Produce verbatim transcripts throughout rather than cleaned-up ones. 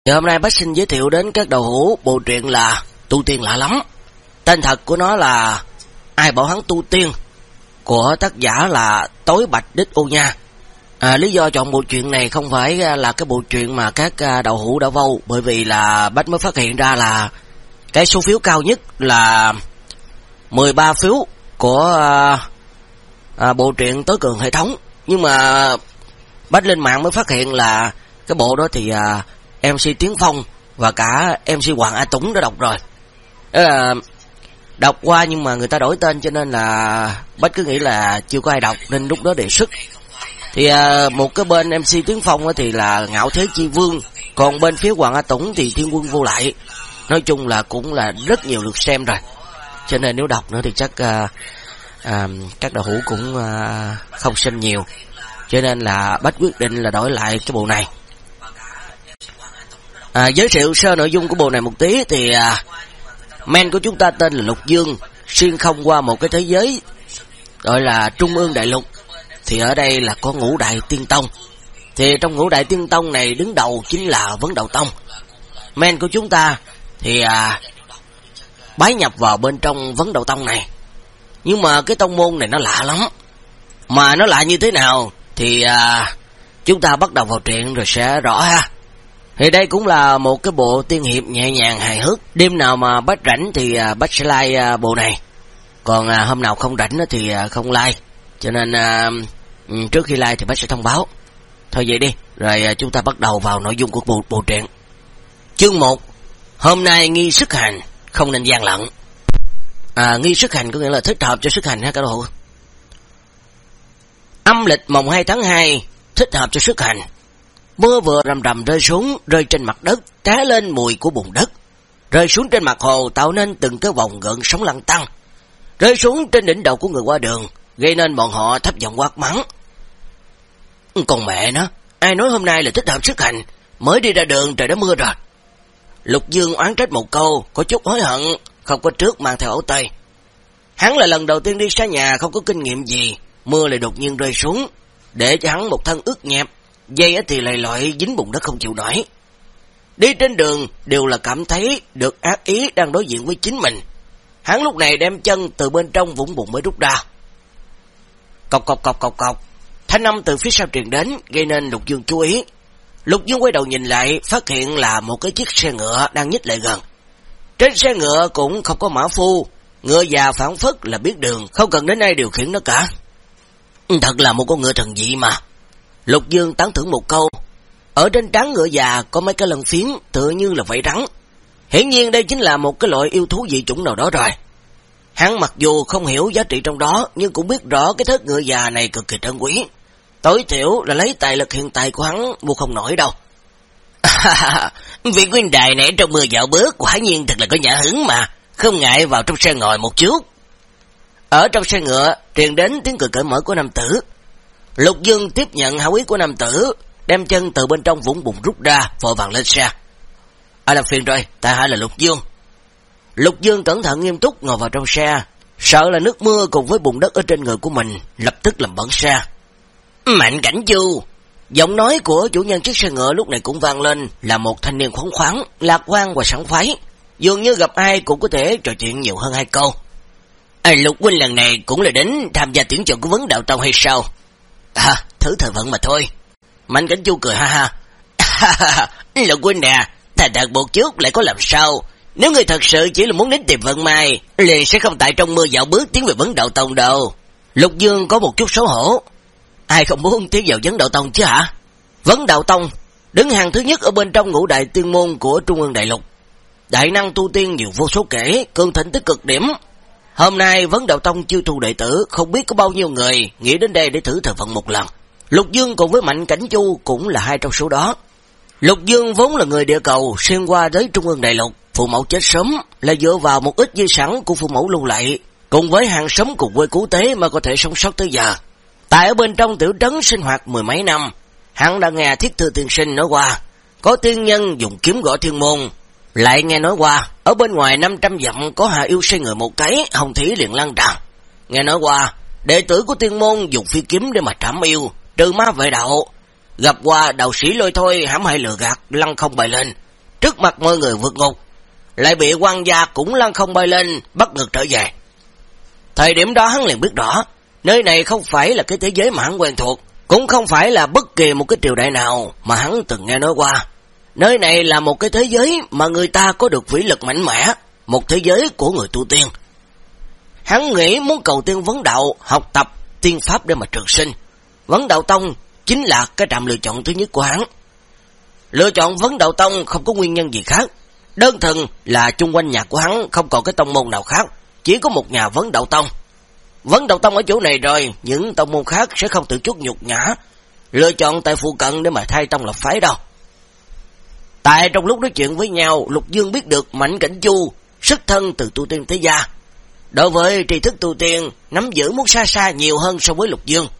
Thì hôm nay bác xin giới thiệu đến các đầu hữu bộ truyện là Tu Tiên Lạ Lắm. Tên thật của nó là Ai Bảo Hắn Tu Tiên, của tác giả là Tối Bạch Đích U Nha. À, lý do chọn bộ truyện này không phải là cái bộ truyện mà các đầu hữu đã vote, bởi vì là bác mới phát hiện ra là cái số phiếu cao nhất là mười ba phiếu của à, à, bộ truyện Tối Cường Hệ Thống. Nhưng mà bác lên mạng mới phát hiện là cái bộ đó thì à, em xê Tiến Phong và cả em xê Hoàng A Tũng đã đọc rồi. Đó là đọc qua nhưng mà người ta đổi tên cho nên là bác cứ nghĩ là chưa có ai đọc nên lúc đó đề xuất. Thì à, một cái bên em xê Tiến Phong thì là Ngạo Thế Chi Vương, còn bên phía Hoàng A Tũng thì Thiên Quân Vô Lại. Nói chung là cũng là rất nhiều lượt xem rồi, cho nên nếu đọc nữa thì chắc à, à, các đầu hữu cũng à, không xem nhiều, cho nên là bác quyết định là đổi lại cái bộ này. À, giới thiệu sơ nội dung của bộ này một tí thì à, men của chúng ta tên là Lục Dương, xuyên không qua một cái thế giới gọi là Trung ương Đại Lục. Thì ở đây là có ngũ đại tiên tông, thì trong ngũ đại tiên tông này đứng đầu chính là Vấn Đạo Tông. Men của chúng ta thì à, bái nhập vào bên trong Vấn Đạo Tông này, nhưng mà cái tông môn này nó lạ lắm. Mà nó lạ như thế nào thì à, chúng ta bắt đầu vào truyện rồi sẽ rõ ha. Thì đây cũng là một cái bộ tiên hiệp nhẹ nhàng hài hước. Đêm nào mà bác rảnh thì à, bác sẽ like à, bộ này, còn à, hôm nào không rảnh thì à, không like. Cho nên à, trước khi like thì bác sẽ thông báo. Thôi vậy đi, rồi à, chúng ta bắt đầu vào nội dung của bộ, bộ truyện. Chương một. Hôm nay nghi sức hành, không nên gian lận. À, nghi sức hành có nghĩa là thích hợp cho sức hành ha các độ. Âm lịch mồng hai tháng hai, thích hợp cho sức hành. Mưa vừa rầm rầm rơi xuống, rơi trên mặt đất, trá lên mùi của bùn đất. Rơi xuống trên mặt hồ tạo nên từng cái vòng gợn sóng lăn tăn. Rơi xuống trên đỉnh đầu của người qua đường, gây nên bọn họ thấp giọng quát mắng. Còn mẹ nó, ai nói hôm nay là thích hợp sức hành, mới đi ra đường trời đã mưa rồi. Lục Dương oán trách một câu, có chút hối hận, không có trước mang theo áo tây. Hắn là lần đầu tiên đi xa nhà, không có kinh nghiệm gì, mưa lại đột nhiên rơi xuống, để cho hắn một thân ướt nhẹp, dây thì lầy lội dính bùn đất không chịu nổi. Đi trên đường đều là cảm thấy được ác ý đang đối diện với chính mình. Hắn lúc này đem chân từ bên trong vũng bùn mới rút ra. Cọc cọc cọc cọc cọc, thanh âm từ phía sau truyền đến, gây nên Lục Dương chú ý. Lục Dương quay đầu nhìn lại, phát hiện là một cái chiếc xe ngựa đang nhích lại gần. Trên xe ngựa cũng không có mã phu, ngựa già phảng phất là biết đường, không cần đến ai điều khiển nó cả. Thật là một con ngựa thần dị mà. Lục Dương tán thưởng một câu. Ở trên trán ngựa già có mấy cái lân phiến tựa như là vảy rắn. Hiển nhiên đây chính là một cái loại yêu thú dị chủng nào đó rồi. Hắn mặc dù không hiểu giá trị trong đó, nhưng cũng biết rõ cái thớt ngựa già này cực kỳ trân quý. Tối thiểu là lấy tài lực hiện tại của hắn mua không nổi đâu. Vị huynh đài này trong mưa dạo bước quả nhiên thật là có nhã hứng mà, không ngại vào trong xe ngồi một chút. Ở trong xe ngựa truyền đến tiếng cười cởi mở của nam tử. Lục Dương tiếp nhận hảo ý của nam tử, đem chân từ bên trong vũng bùn rút ra, vội vàng lên xe. À làm phiền rồi, tại hạ là Lục Dương. Lục Dương cẩn thận nghiêm túc ngồi vào trong xe, sợ là nước mưa cùng với bùn đất ở trên người của mình lập tức làm bẩn xe. Mạnh Cảnh Chu. Giọng nói của chủ nhân chiếc xe ngựa lúc này cũng vang lên, là một thanh niên khoáng khoáng, lạc quan và sảng khoái, dường như gặp ai cũng có thể trò chuyện nhiều hơn hai câu. À, Lục huynh lần này cũng là đến tham gia tuyển chọn của Vấn Đạo Tông hay sao? À, thử thời vận mà thôi. Mạnh Cảnh Chu cười ha ha. Lục huynh nè, thành thật một chút lại có làm sao? Nếu người thật sự chỉ là muốn đến tìm vận may, liền sẽ không tại trong mưa dạo bước tiến về Vấn Đạo Tông đâu. Lục Dương có một chút xấu hổ. Ai không muốn tiến vào Vấn Đạo Tông chứ hả? Vấn Đạo Tông đứng hàng thứ nhất ở bên trong ngũ đại tiên môn của Trung ương Đại Lục. Đại năng tu tiên nhiều vô số kể, cường thịnh tới cực điểm. Hôm nay Vấn Đạo Tông chiêu thu đệ tử, không biết có bao nhiêu người nghĩ đến đây để thử thời vận một lần. Lục Dương cùng với Mạnh Cảnh Chu cũng là hai trong số đó. Lục Dương vốn là người địa cầu, xuyên qua tới Trung ương Đại Lục, phụ mẫu chết sớm, là dựa vào một ít di sản của phụ mẫu lưu lại, cùng với hàng xóm cùng quê cứu tế mà có thể sống sót tới giờ. Tại ở bên trong tiểu trấn sinh hoạt mười mấy năm, hắn đã nghe Thiết Thư tiên sinh nói qua, có tiên nhân dùng kiếm gõ thiên môn, lại nghe nói qua, ở bên ngoài năm trăm dặm có hạ yêu xây người một cái, hồng thủy liền lan tràn. Nghe nói qua, đệ tử của tiên môn dùng phi kiếm để mà trảm yêu, trừ ma vệ đạo. Gặp qua đạo sĩ lôi thôi hãm hại lừa gạt, lăng không bày lên, trước mặt mọi người vượt ngục, lại bị quan gia cũng lăn không bay lên, bắt ngược trở về. Thời điểm đó hắn liền biết rõ, nơi này không phải là cái thế giới mà hắn quen thuộc, cũng không phải là bất kỳ một cái triều đại nào mà hắn từng nghe nói qua. Nơi này là một cái thế giới mà người ta có được vĩ lực mạnh mẽ, một thế giới của người tu tiên. Hắn nghĩ muốn cầu tiên vấn đạo, học tập tiên pháp để mà trường sinh. Vấn đạo tông chính là cái trạm lựa chọn thứ nhất của hắn. Lựa chọn vấn đạo tông không có nguyên nhân gì khác, đơn thuần là chung quanh nhà của hắn không còn cái tông môn nào khác, chỉ có một nhà vấn đạo tông. Vấn đạo tông ở chỗ này rồi, những tông môn khác sẽ không tự chút nhục nhã lựa chọn tại phụ cận để mà thay tông lập phái đâu. Tại trong lúc nói chuyện với nhau, Lục Dương biết được Mạnh Cảnh Chu xuất thân từ tu tiên thế gia, đối với tri thức tu tiên nắm giữ muốn xa xa nhiều hơn so với Lục Dương.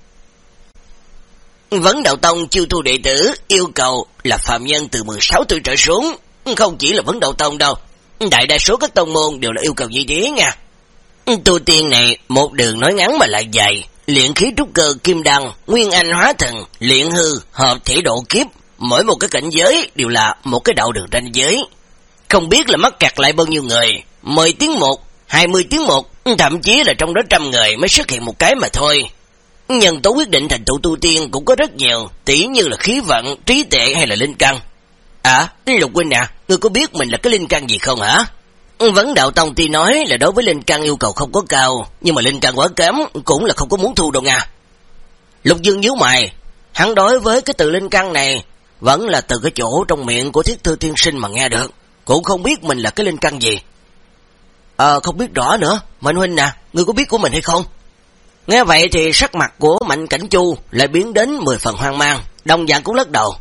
Vấn đạo tông chiêu thu đệ tử yêu cầu là phạm nhân từ mười sáu tuổi trở xuống, không chỉ là vấn đạo tông đâu, đại đa số các tông môn đều là yêu cầu như thế nha. Tu tiên này một đường nói ngắn mà lại dài, luyện khí trúc cơ kim đăng, nguyên anh hóa thần, luyện hư, hợp thể độ kiếp, mỗi một cái cảnh giới đều là một cái đạo đường ranh giới. Không biết là mắc kẹt lại bao nhiêu người, mười tiếng một, hai mươi tiếng một, thậm chí là trong đó trăm người mới xuất hiện một cái mà thôi. Nhân tố quyết định thành tựu tu tiên cũng có rất nhiều, tỉ như là khí vận, trí tuệ hay là linh căn. À, Lục huynh à, ngươi có biết mình là cái linh căn gì không hả? Vấn đạo tông tuy nói là đối với linh căn yêu cầu không có cao, nhưng mà linh căn quá kém cũng là không có muốn thu đâu nha. Lục Dương nhíu mày, hắn đối với cái từ linh căn này vẫn là từ cái chỗ trong miệng của Thiết Thư tiên sinh mà nghe được, cũng không biết mình là cái linh căn gì. Ờ, à, không biết rõ nữa, Mạnh huynh nè, ngươi có biết của mình hay không? Nghe vậy thì sắc mặt của Mạnh Cảnh Chu lại biến đến mười phần hoang mang, đồng dạng cũng lắc đầu.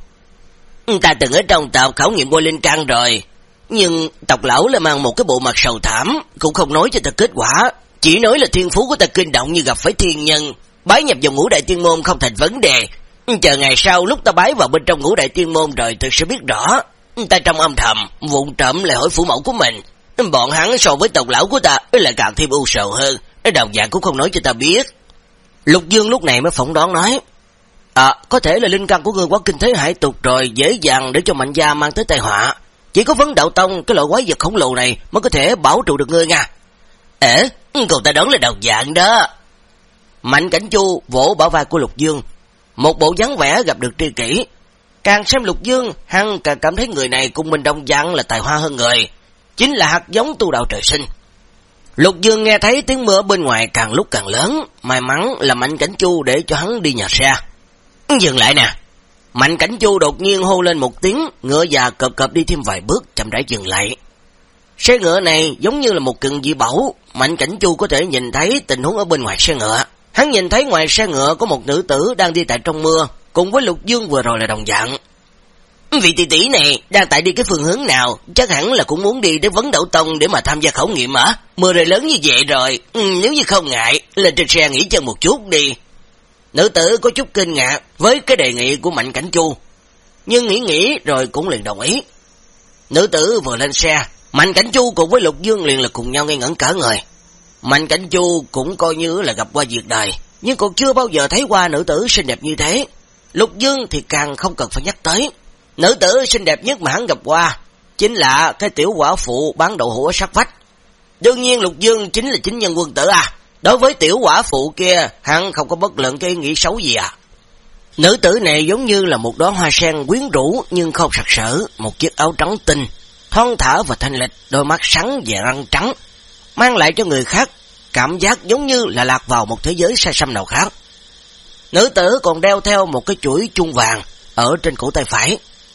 Ta từng ở trong tộc khảo nghiệm qua linh căn rồi, nhưng tộc lão lại mang một cái bộ mặt sầu thảm, cũng không nói cho ta kết quả, chỉ nói là thiên phú của ta kinh động như gặp phải thiên nhân, bái nhập vào ngũ đại tiên môn không thành vấn đề. Chờ ngày sau lúc ta bái vào bên trong ngũ đại tiên môn rồi tôi sẽ biết rõ. Ta trong âm thầm vụng trộm lại hỏi phủ mẫu của mình, bọn hắn so với tộc lão của ta lại càng thêm ưu sầu hơn, đồng dạng cũng không nói cho ta biết. Lục Dương lúc này mới phỏng đoán nói, à, có thể là linh căn của ngươi quá kinh thế hải tục rồi, dễ dàng để cho Mạnh gia mang tới tai họa. Chỉ có Vấn đạo tông, cái loại quái vật khổng lồ này mới có thể bảo trụ được ngươi nha. Ế, cậu ta đoán là đồng dạng đó. Mạnh Cảnh Chu vỗ bả vai của Lục Dương, một bộ dáng vẻ gặp được tri kỷ. Càng xem Lục Dương, hắn càng cảm thấy người này cùng mình đồng dạng là tài hoa hơn người, chính là hạt giống tu đạo trời sinh. Lục Dương nghe thấy tiếng mưa bên ngoài càng lúc càng lớn, may mắn là Mạnh Cảnh Chu để cho hắn đi nhà xe. Dừng lại nè. Mạnh Cảnh Chu đột nhiên hô lên một tiếng, ngựa già cộp cộp đi thêm vài bước, chậm rãi dừng lại. Xe ngựa này giống như là một cận dị bảo, Mạnh Cảnh Chu có thể nhìn thấy tình huống ở bên ngoài xe ngựa. Hắn nhìn thấy ngoài xe ngựa có một nữ tử đang đi tại trong mưa, cùng với Lục Dương vừa rồi là đồng dạng. Vị tỷ tỷ này đang tại đi cái phương hướng nào, chắc hẳn là cũng muốn đi đến Vấn đạo tông để mà tham gia khảo nghiệm hả? Mưa rơi lớn như vậy rồi, ừ, nếu như không ngại, lên trên xe nghỉ chân một chút đi. Nữ tử có chút kinh ngạc với cái đề nghị của Mạnh Cảnh Chu, nhưng nghĩ nghĩ rồi cũng liền đồng ý. Nữ tử vừa lên xe, Mạnh Cảnh Chu cùng với Lục Dương liền là cùng nhau ngây ngẩn cả người. Mạnh Cảnh Chu cũng coi như là gặp qua việc đời, nhưng còn chưa bao giờ thấy qua nữ tử xinh đẹp như thế. Lục Dương thì càng không cần phải nhắc tới. Nữ tử xinh đẹp nhất mà hắn gặp qua chính là cái tiểu quả phụ bán đậu hũ ở sát vách. Đương nhiên Lục Dương chính là chính nhân quân tử à. Đối với tiểu quả phụ kia, hắn không có bất luận cái ý nghĩ xấu gì à. Nữ tử này giống như là một đóa hoa sen quyến rũ nhưng không sặc sỡ, một chiếc áo trắng tinh, thon thả và thanh lịch, đôi mắt sáng và răng trắng, mang lại cho người khác cảm giác giống như là lạc vào một thế giới xa xăm nào khác. Nữ tử còn đeo theo một cái chuỗi chuông vàng ở trên cổ tay phải.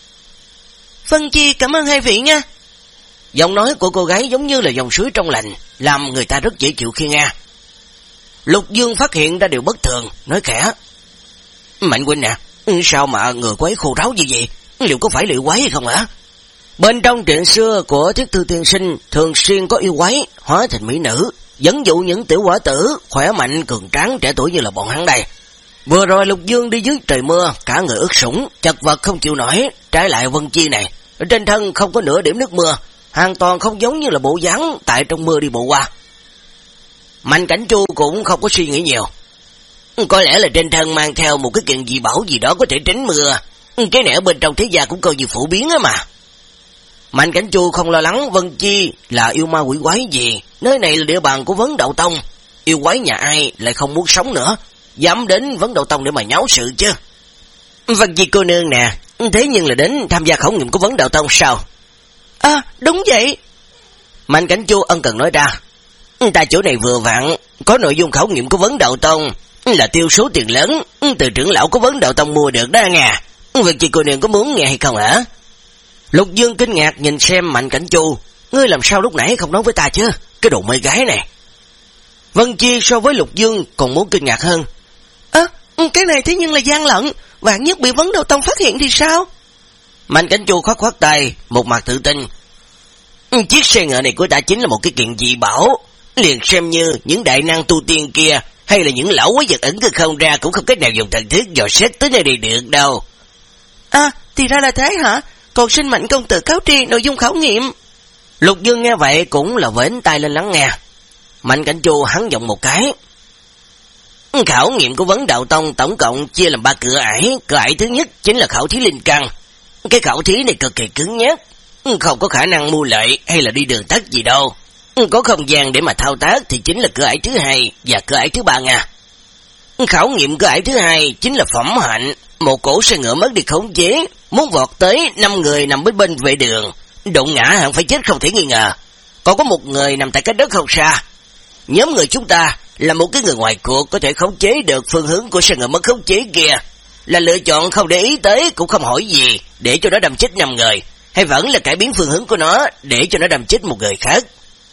Phân Chi cảm ơn hai vị nha. Giọng nói của cô gái giống như là dòng suối trong lành, làm người ta rất dễ chịu khi nghe. Lục Dương phát hiện ra điều bất thường, nói khẽ, Mạnh huynh nè, sao mà người quấy khô ráo như vậy, liệu có phải lụy quái hay không hả? Bên trong truyện xưa của Thiết Thư tiên sinh thường xuyên có yêu quái hóa thành mỹ nữ, dẫn dụ những tiểu quả tử khỏe mạnh cường tráng trẻ tuổi như là bọn hắn đây. Vừa rồi Lục Dương đi dưới trời mưa, cả người ướt sũng, chật vật không chịu nổi, trái lại Vân Chi này, trên thân không có nửa điểm nước mưa, hoàn toàn không giống như là bộ dáng tại trong mưa đi bộ qua. Mạnh Cảnh Chu cũng không có suy nghĩ nhiều. Có lẽ là trên thân mang theo một cái kiện dị bảo gì đó có thể tránh mưa, cái này ở bên trong thế gia cũng coi như phổ biến á mà. Mạnh Cảnh Chu không lo lắng Vân Chi là yêu ma quỷ quái gì, nơi này là địa bàn của Vấn Đạo Tông, yêu quái nhà ai lại không muốn sống nữa, dám đến Vấn Đạo Tông để mà nháo sự chứ. Vân Chi cô nương nè, thế nhưng là đến tham gia khảo nghiệm của Vấn Đạo Tông sao? À, đúng vậy. Mạnh Cảnh Chu ân cần nói ra, ta chỗ này vừa vặn, có nội dung khảo nghiệm của Vấn Đạo Tông, là tiêu số tiền lớn, từ trưởng lão của Vấn Đạo Tông mua được đó nha. Vân Chi cô nương có muốn nghe hay không hả? Lục Dương kinh ngạc nhìn xem Mạnh Cảnh Chu, ngươi làm sao lúc nãy không nói với ta chứ, cái đồ mê gái này. Vân Chi so với Lục Dương còn muốn kinh ngạc hơn. Ơ, à, cái này thế nhưng là gian lận, vạn nhất bị Vấn Đạo Tông phát hiện thì sao? Mạnh Cảnh Chu khoát khoát tay, một mặt tự tin. Chiếc xe ngựa này của ta chính là một cái kiện dị bảo, liền xem như những đại năng tu tiên kia, hay là những lão quái vật ẩn cư không ra cũng không cách nào dùng thần thức dò xét tới nơi đây được đâu. À, thì ra là thế hả? Còn xin Mạnh công tử cáo tri nội dung khảo nghiệm. Lục Dương nghe vậy cũng là vểnh tay lên lắng nghe. Mạnh Cảnh Chu hắn giọng một cái. Khảo nghiệm của Vấn Đạo Tông tổng cộng chia làm ba cửa ải. Cửa ải thứ nhất chính là khảo thí linh căn. Cái khảo thí này cực kỳ cứng nhắc, không có khả năng mưu lợi hay là đi đường tắt gì đâu. Có không gian để mà thao tác thì chính là cửa ải thứ hai và cửa ải thứ ba nha. Khảo nghiệm cửa ải thứ hai chính là phẩm hạnh. Một cỗ xe ngựa mất đi khống chế, muốn vọt tới năm người nằm bên bên vệ đường, đụng ngã hẳn phải chết không thể nghi ngờ. Còn có một người nằm tại cách đất không xa. Nhóm người chúng ta là một cái người ngoài cuộc có thể khống chế được phương hướng của xe ngựa mất khống chế kia, là lựa chọn không để ý tới cũng không hỏi gì để cho nó đâm chết năm người, hay vẫn là cải biến phương hướng của nó để cho nó đâm chết một người khác.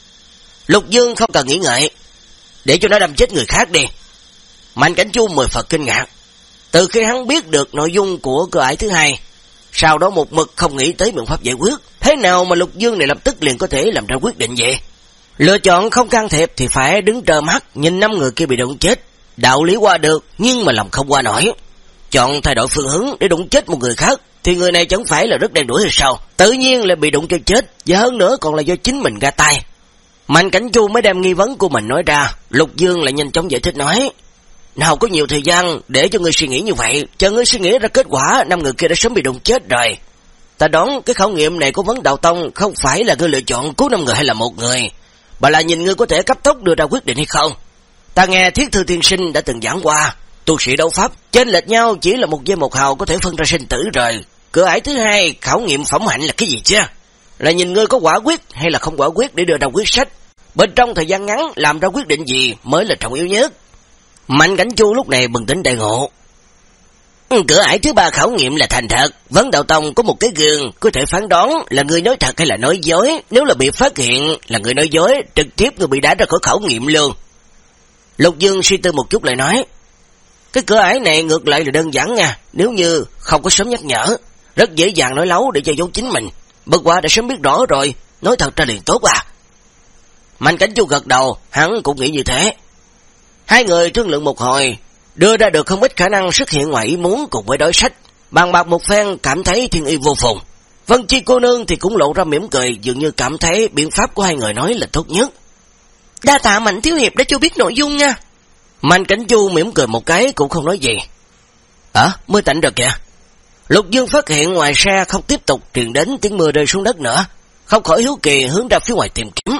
Lục Dương không cần nghĩ ngợi, để cho nó đâm chết người khác đi. Mạnh Cảnh Chu mười phần kinh ngạc. Từ khi hắn biết được nội dung của cửa ải thứ hai, sau đó một mực không nghĩ tới biện pháp giải quyết. Thế nào mà Lục Dương này lập tức liền có thể làm ra quyết định vậy? Lựa chọn không can thiệp thì phải đứng trơ mắt nhìn năm người kia bị đụng chết. Đạo lý qua được nhưng mà lòng không qua nổi. Chọn thay đổi phương hướng để đụng chết một người khác thì người này chẳng phải là rất đen đuổi hay sao? Tự nhiên là bị đụng cho chết, và hơn nữa còn là do chính mình ra tay. Mạnh Cảnh Chu mới đem nghi vấn của mình nói ra. Lục Dương lại nhanh chóng giải thích nói, nào có nhiều thời gian để cho ngươi suy nghĩ như vậy, chờ ngươi suy nghĩ ra kết quả, năm người kia đã sớm bị đụng chết rồi. Ta đoán cái khảo nghiệm này của Vấn Đạo Tông không phải là ngươi lựa chọn cứu năm người hay là một người, mà là nhìn ngươi có thể cấp tốc đưa ra quyết định hay không. Ta nghe Thiết Thư Tiên Sinh đã từng giảng qua, tu sĩ đấu pháp chênh lệch nhau chỉ là một giây một hào có thể phân ra sinh tử rồi. Cửa ải thứ hai khảo nghiệm phẩm hạnh là cái gì chứ? Là nhìn ngươi có quả quyết hay là không quả quyết để đưa ra quyết sách. Bên trong thời gian ngắn làm ra quyết định gì mới là trọng yếu nhất. Mạnh Cảnh Chu lúc này bừng tỉnh đại ngộ. Cửa ải thứ ba khảo nghiệm là thành thật. Vấn Đạo Tông có một cái gương có thể phán đoán là người nói thật hay là nói dối. Nếu là bị phát hiện là người nói dối, trực tiếp người bị đá ra khỏi khảo nghiệm luôn. Lục Dương suy tư một chút lại nói, cái cửa ải này ngược lại là đơn giản nha. Nếu như không có sớm nhắc nhở, rất dễ dàng nói láo để cho giấu chính mình. Bất quá đã sớm biết rõ rồi, nói thật ra liền tốt à. Mạnh Cảnh Chu gật đầu, hắn cũng nghĩ như thế. Hai người thương lượng một hồi, đưa ra được không ít khả năng xuất hiện ngoài ý muốn cùng với đối sách. Bàn bạc một phen cảm thấy thiên y vô phùng. Vân Chi cô nương thì cũng lộ ra mỉm cười, dường như cảm thấy biện pháp của hai người nói là tốt nhất. Đa tạ Mạnh thiếu hiệp đã cho biết nội dung nha. Mạnh Cảnh Chu mỉm cười một cái cũng không nói gì. Ờ, à, mới tạnh rồi kìa. Lục Dương phát hiện ngoài xe không tiếp tục truyền đến tiếng mưa rơi xuống đất nữa, không khỏi hiếu kỳ hướng ra phía ngoài tìm kiếm.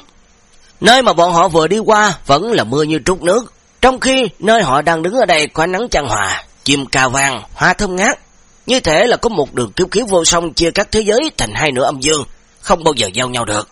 Nơi mà bọn họ vừa đi qua vẫn là mưa như trút nước, trong khi nơi họ đang đứng ở đây có ánh nắng chan hòa, chim cà vàng, hoa thơm ngát, như thể là có một đường kiếp khí vô song chia các thế giới thành hai nửa âm dương, không bao giờ giao nhau được.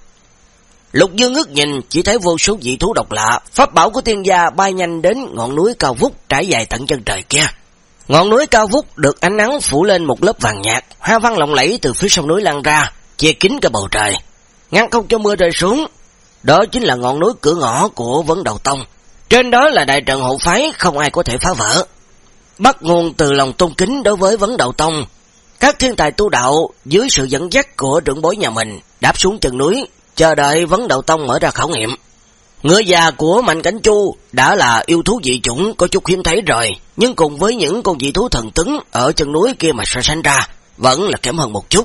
Lục Dương ngước nhìn, chỉ thấy vô số dị thú độc lạ, pháp bảo của tiên gia bay nhanh đến ngọn núi cao vút trải dài tận chân trời kia. Ngọn núi cao vút được ánh nắng phủ lên một lớp vàng nhạt, hoa văn lộng lẫy từ phía sông núi lan ra, che kín cả bầu trời, ngăn không cho mưa rơi xuống. Đó chính là ngọn núi cửa ngõ của Vấn Đạo Tông. Trên đó là đại trận hộ phái, không ai có thể phá vỡ. Bắt nguồn từ lòng tôn kính đối với Vấn Đạo Tông, các thiên tài tu đạo dưới sự dẫn dắt của trưởng bối nhà mình đáp xuống chân núi, chờ đợi Vấn Đạo Tông mở ra khảo nghiệm. Ngựa già của Mạnh Cảnh Chu đã là yêu thú dị chủng có chút hiếm thấy rồi, nhưng cùng với những con dị thú thần tướng ở chân núi kia mà so sánh ra, vẫn là kém hơn một chút.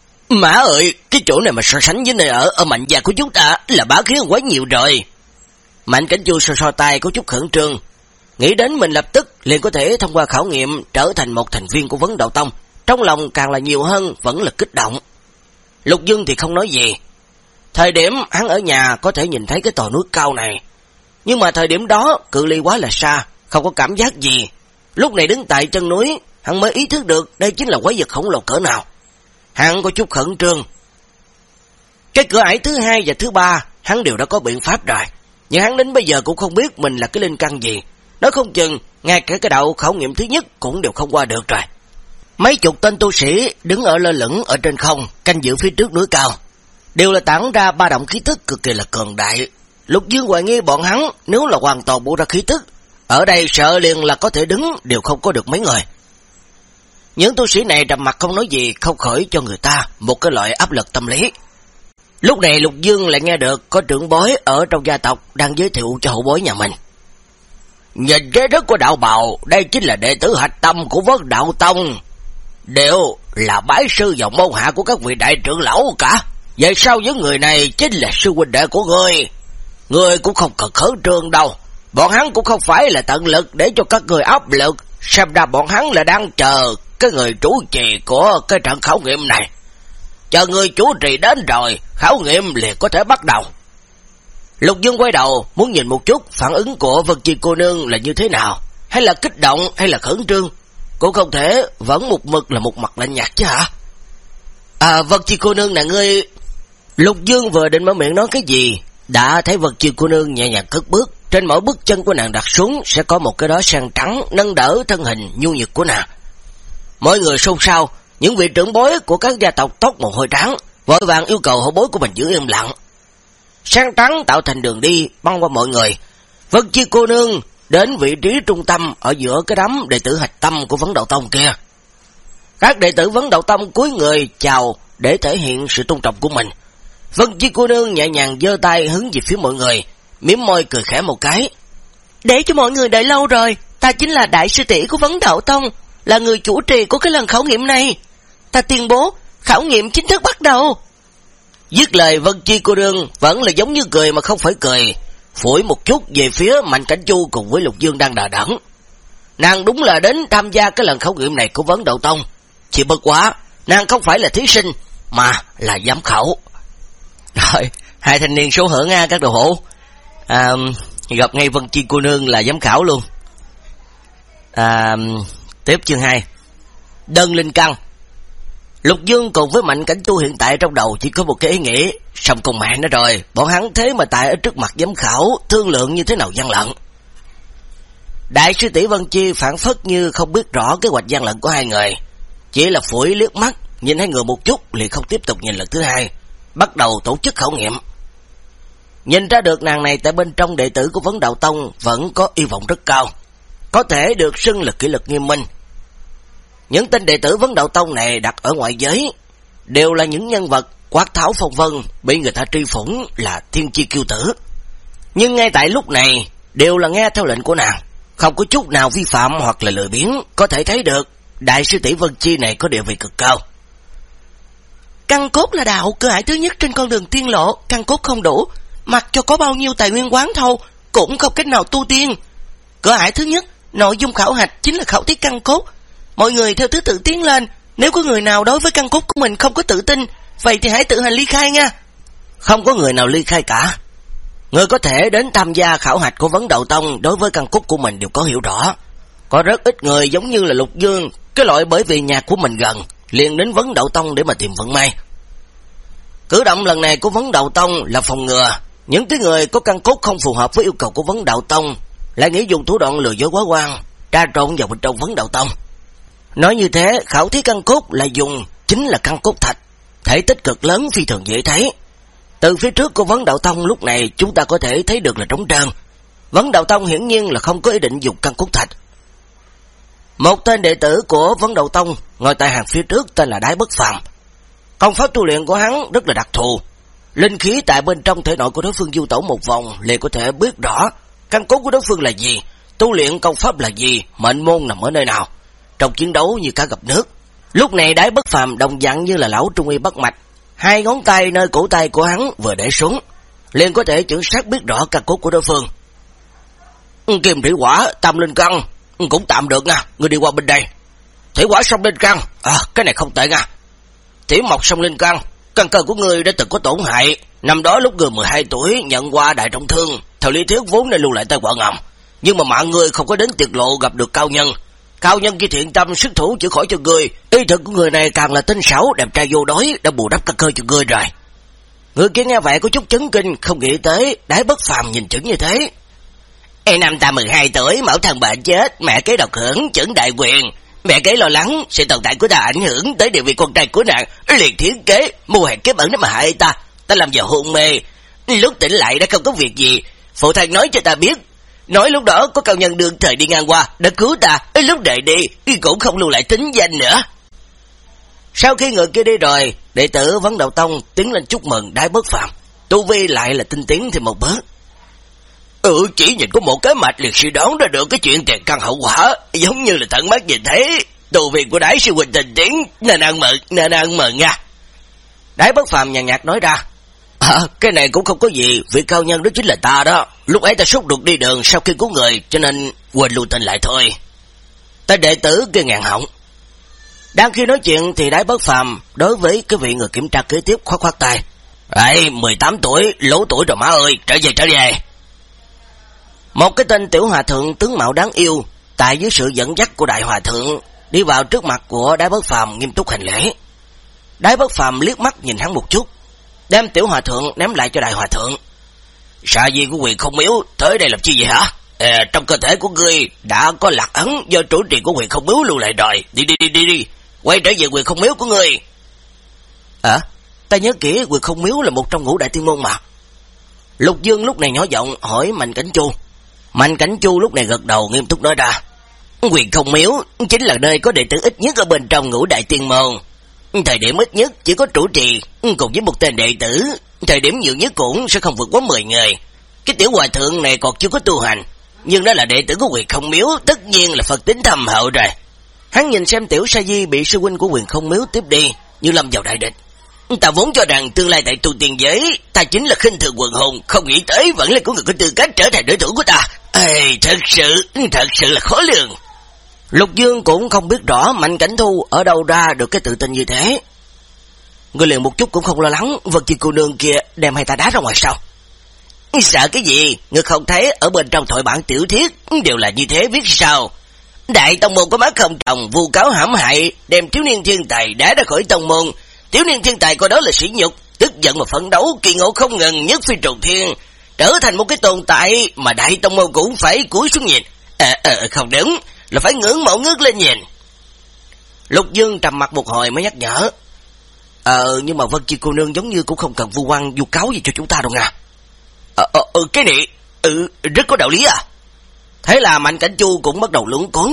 Mã ơi, cái chỗ này mà so sánh với nơi ở ở Mạnh gia của chúng ta là bá khí quá nhiều rồi. Mạnh Cảnh Chu so so tay có chút khẩn trương, nghĩ đến mình lập tức liền có thể thông qua khảo nghiệm trở thành một thành viên của Vấn Đạo Tông, trong lòng càng là nhiều hơn vẫn là kích động. Lục Dương thì không nói gì. Thời điểm hắn ở nhà có thể nhìn thấy cái tòa núi cao này, nhưng mà thời điểm đó cự ly quá là xa, không có cảm giác gì. Lúc này đứng tại chân núi, hắn mới ý thức được đây chính là quái vật khổng lồ cỡ nào. Hắn có chút khẩn trương. Cái cửa ải thứ hai và thứ ba hắn đều đã có biện pháp rồi, nhưng hắn đến bây giờ cũng không biết mình là cái linh căn gì. Nói không chừng ngay cả cái đạo khảo nghiệm thứ nhất cũng đều không qua được rồi. Mấy chục tên tu sĩ đứng ở lơ lửng ở trên không, canh giữ phía trước núi cao, đều là tản ra ba động khí tức cực kỳ là cường đại. Lục Dương hoài nghi bọn hắn nếu là hoàn toàn bù ra khí tức, ở đây sợ liền là có thể đứng đều không có được mấy người. Những tu sĩ này trầm mặt không nói gì, không khỏi cho người ta một cái loại áp lực tâm lý. Lúc này Lục Dương lại nghe được có trưởng bối ở trong gia tộc đang giới thiệu cho hậu bối nhà mình. Nhìn cái đất của đạo bào, đây chính là đệ tử hạch tâm của Vấn Đạo Tông, đều là bái sư vào môn hạ của các vị đại trưởng lão cả. Vậy sao những người này chính là sư huynh đệ của ngươi? Ngươi cũng không cần khẩn trương đâu, bọn hắn cũng không phải là tận lực để cho các người áp lực, xem ra bọn hắn là đang chờ cái người chủ trì của cái trận khảo nghiệm này. Chờ người chủ trì đến rồi, khảo nghiệm liền có thể bắt đầu. Lục Dương quay đầu muốn nhìn một chút phản ứng của Vân Chi cô nương là như thế nào, hay là kích động hay là khẩn trương. Cũng không thể vẫn một mực là một mặt lạnh nhạt chứ hả? À, Vân Chi cô nương là ngươi... Lục Dương vừa định mở miệng nói cái gì, đã thấy Vân Chi cô nương nhẹ nhàng cất bước, trên mỗi bước chân của nàng đặt xuống sẽ có một cái đó sang trắng nâng đỡ thân hình nhu nhược của nàng. Mọi người xôn xao, những vị trưởng bối của các gia tộc tóc mồ hôi trắng vội vàng yêu cầu hậu bối của mình giữ im lặng. Sang trắng tạo thành đường đi băng qua mọi người. Vân Chi cô nương đến vị trí trung tâm ở giữa cái đám đệ tử hạch tâm của Vấn Đạo Tông kia. Các đệ tử Vấn Đạo Tông cúi người chào để thể hiện sự tôn trọng của mình. Vân Chi cô nương nhẹ nhàng giơ tay hướng về phía mọi người, mím môi cười khẽ một cái. Để cho mọi người đợi lâu rồi, ta chính là đại sư tỷ của Vấn Đạo Tông, là người chủ trì của cái lần khảo nghiệm này. Ta tuyên bố khảo nghiệm chính thức bắt đầu. Dứt lời, Vân Chi cô nương vẫn là giống như cười mà không phải cười, phủi một chút về phía Mạnh Cảnh Chu cùng với Lục Dương đang đờ đẫn. Nàng đúng là đến tham gia cái lần khảo nghiệm này của Vấn Đạo Tông, chỉ bất quá nàng không phải là thí sinh mà là giám khảo. Rồi, hai thanh niên số hưởng nha các đồ hữu. À, gặp ngay Vân Chi cô nương là giám khảo luôn. À, tiếp chương hai. Đơn linh căn. Lục Dương cùng với Mạnh Cảnh Tu hiện tại trong đầu chỉ có một cái ý nghĩ, xong cùng mẹ nó rồi, bọn hắn thế mà tại ở trước mặt giám khảo thương lượng như thế nào gian lận. Đại sư tỷ Vân Chi phản phất như không biết rõ kế hoạch gian lận của hai người, chỉ là phủi liếc mắt nhìn hai người một chút liền không tiếp tục nhìn lần thứ hai, bắt đầu tổ chức khảo nghiệm. Nhìn ra được nàng này tại bên trong đệ tử của Vấn Đạo Tông vẫn có hy vọng rất cao, có thể được xưng là kỷ luật nghiêm minh. Những tên đệ tử Vấn Đạo Tông này đặt ở ngoại giới đều là những nhân vật quát tháo phong vân, bị người ta truy phủng là thiên chi kiêu tử. Nhưng ngay tại lúc này đều là nghe theo lệnh của nàng, không có chút nào vi phạm hoặc là lười biếng, có thể thấy được đại sư tỷ Vân Chi này có địa vị cực cao. Căn cốt là đạo cửa ải thứ nhất trên con đường tiên lộ, căn cốt không đủ, mặc cho có bao nhiêu tài nguyên quán thâu cũng không cách nào tu tiên. Cửa ải thứ nhất, nội dung khảo hạch chính là khảo thí căn cốt. Mọi người theo thứ tự tiến lên, nếu có người nào đối với căn cốt của mình không có tự tin, vậy thì hãy tự hành ly khai nha. Không có người nào ly khai cả. Người có thể đến tham gia khảo hạch của Vấn Đạo Tông đối với căn cốt của mình đều có hiểu rõ. Có rất ít người giống như là Lục Dương, cái loại bởi vì nhà của mình gần, liền đến Vấn Đạo Tông để mà tìm vận may. Cử động lần này của Vấn Đạo Tông là phòng ngừa những cái người có căn cốt không phù hợp với yêu cầu của Vấn Đạo Tông lại nghĩ dùng thủ đoạn lừa dối quá quan, tra trộn vào bên trong Vấn Đạo Tông. Nói như thế, khảo thí căn cốt là dùng chính là căn cốt thạch, thể tích cực lớn phi thường dễ thấy. Từ phía trước của Vấn Đạo Tông lúc này chúng ta có thể thấy được là trống trơn. Vấn Đạo Tông hiển nhiên là không có ý định dùng căn cốt thạch. Một tên đệ tử của Vấn Đạo Tông ngồi tại hàng phía trước tên là Đái Bất Phàm. Công pháp tu luyện của hắn rất là đặc thù, linh khí tại bên trong thể nội của đối phương du tẩu một vòng liền có thể biết rõ căn cốt của đối phương là gì, tu luyện công pháp là gì, mệnh môn nằm ở nơi nào. Trong chiến đấu như cá gặp nước. Lúc này Đái Bất Phàm đồng dạng như là lão trung y bắt mạch, hai ngón tay nơi cổ tay của hắn vừa để xuống liền có thể chuẩn xác biết rõ căn cốt của đối phương. Kim thủy hỏa tam linh căn cũng tạm được nha, ngươi đi qua bên đây. Thủy hỏa song linh căn, à cái này không tệ nha. Thủy mộc song linh căn, căn cơ của ngươi đã từng có tổn hại. Năm đó lúc ngươi mười hai tuổi nhận qua đại trọng thương, theo lý thuyết vốn nên lưu lại tai họa ngầm, nhưng mà mạng ngươi không có đến tiết lộ gặp được cao nhân. Cao nhân kia thiện tâm sức thủ chữa khỏi cho ngươi, ý thực của người này càng là tinh xảo, đẹp trai vô đối, đã bù đắp căn cơ cho ngươi rồi. Người kia nghe vậy có chút chấn kinh, không nghĩ tới Đái Bất Phàm nhìn chững như thế. Ê, năm ta mười hai tuổi, mẫu thân bệnh chết, mẹ kế độc hưởng, chẩn đại quyền. Mẹ kế lo lắng sự tồn tại của ta ảnh hưởng tới địa vị con trai của nàng, liền thiết kế mưu hại kế bẩn để mà hại ta. Ta làm giờ hôn mê, lúc tỉnh lại đã không có việc gì. Phụ thân nói cho ta biết, nói lúc đó có cao nhân đương thời đi ngang qua đã cứu ta, lúc đợi đi cũng không lưu lại tính danh nữa. Sau khi người kia đi rồi, đệ tử Vấn Đạo Tông tiến lên chúc mừng Đái Bất Phàm, tu vi lại là tinh tiến thêm một bước. Ừ, chỉ nhìn có một cái mạch liền suy đoán ra được cái chuyện tiền căn hậu quả, giống như là tận mắt nhìn thấy tu vi của Đái sư huynh tinh tiến, nên ăn mừng, nên ăn mừng nha. Đái Bất Phàm nhàn nhạt nói ra, à, cái này cũng không có gì, vị cao nhân đó chính là ta đó. Lúc ấy ta sốt ruột đi đường sau khi cứu người, cho nên quên lưu tên lại thôi. Ta đệ tử kia ngàn họng. Đang khi nói chuyện thì Đái Bất Phàm đối với cái vị người kiểm tra kế tiếp khoát khoát tay. Ê, mười tám tuổi, lố tuổi rồi má ơi, trở về trở về. Một cái tên tiểu hòa thượng tướng mạo đáng yêu, tại dưới sự dẫn dắt của đại hòa thượng, đi vào trước mặt của Đái Bất Phàm nghiêm túc hành lễ. Đái Bất Phàm liếc mắt nhìn hắn một chút, đem tiểu hòa thượng ném lại cho đại hòa thượng. Xà di của Quyền Không Miếu tới đây làm chi vậy hả? À, trong cơ thể của ngươi đã có lạc ấn do chủ trì của Quyền Không Miếu lưu lại rồi. Đi đi đi đi đi, quay trở về Quyền Không Miếu của ngươi. À, ta nhớ kỹ Quyền Không Miếu là một trong ngũ đại tiên môn mà. Lục Dương lúc này nhỏ giọng hỏi Mạnh Cảnh Chu. Mạnh Cảnh Chu lúc này gật đầu nghiêm túc nói ra, Quyền Không Miếu chính là nơi có đệ tử ít nhất ở bên trong ngũ đại tiên môn. Thời điểm ít nhất chỉ có chủ trì cùng với một tên đệ tử, thời điểm nhiều nhất cũng sẽ không vượt quá mười người. Cái tiểu hòa thượng này còn chưa có tu hành, nhưng đó là đệ tử của Quyền Không Miếu, tất nhiên là Phật tính thâm hậu rồi. Hắn nhìn xem tiểu sa di bị sư huynh của Quyền Không Miếu tiếp đi, như lâm vào đại địch. Ta vốn cho rằng tương lai tại tu tiên giới ta chính là khinh thường quần hùng, không nghĩ tới vẫn là có người có tư cách trở thành đối thủ của ta. Ê, thật sự, thật sự là khó lường. Lục Dương cũng không biết rõ Mạnh Cảnh Thu ở đâu ra được cái tự tin như thế. Người liền một chút cũng không lo lắng Vật Chi cô nương kia đem hai ta đá ra ngoài sao? Sợ cái gì? Người không thấy ở bên trong thoại bản tiểu thuyết đều là như thế biết sao? Đại tông môn có mắt không trồng, vu cáo hãm hại, đem thiếu niên thiên tài đá ra khỏi tông môn. Thiếu niên thiên tài coi đó là sỉ nhục, tức giận mà phấn đấu, kỳ ngộ không ngừng, nhất phi trùng thiên, trở thành một cái tồn tại mà đại tông môn cũng phải cúi xuống nhìn. Ờ à, à, không đúng, là phải ngưỡng mộ ngước lên nhìn. Lục Dương trầm mặt một hồi mới nhắc nhở. Ờ nhưng mà Vân Chi cô nương giống như cũng không cần vu oan vu cáo gì cho chúng ta đâu nha. Ờ ờ ừ, cái này ừ rất có đạo lý à. Thế là Mạnh Cảnh Chu cũng bắt đầu luống cuống.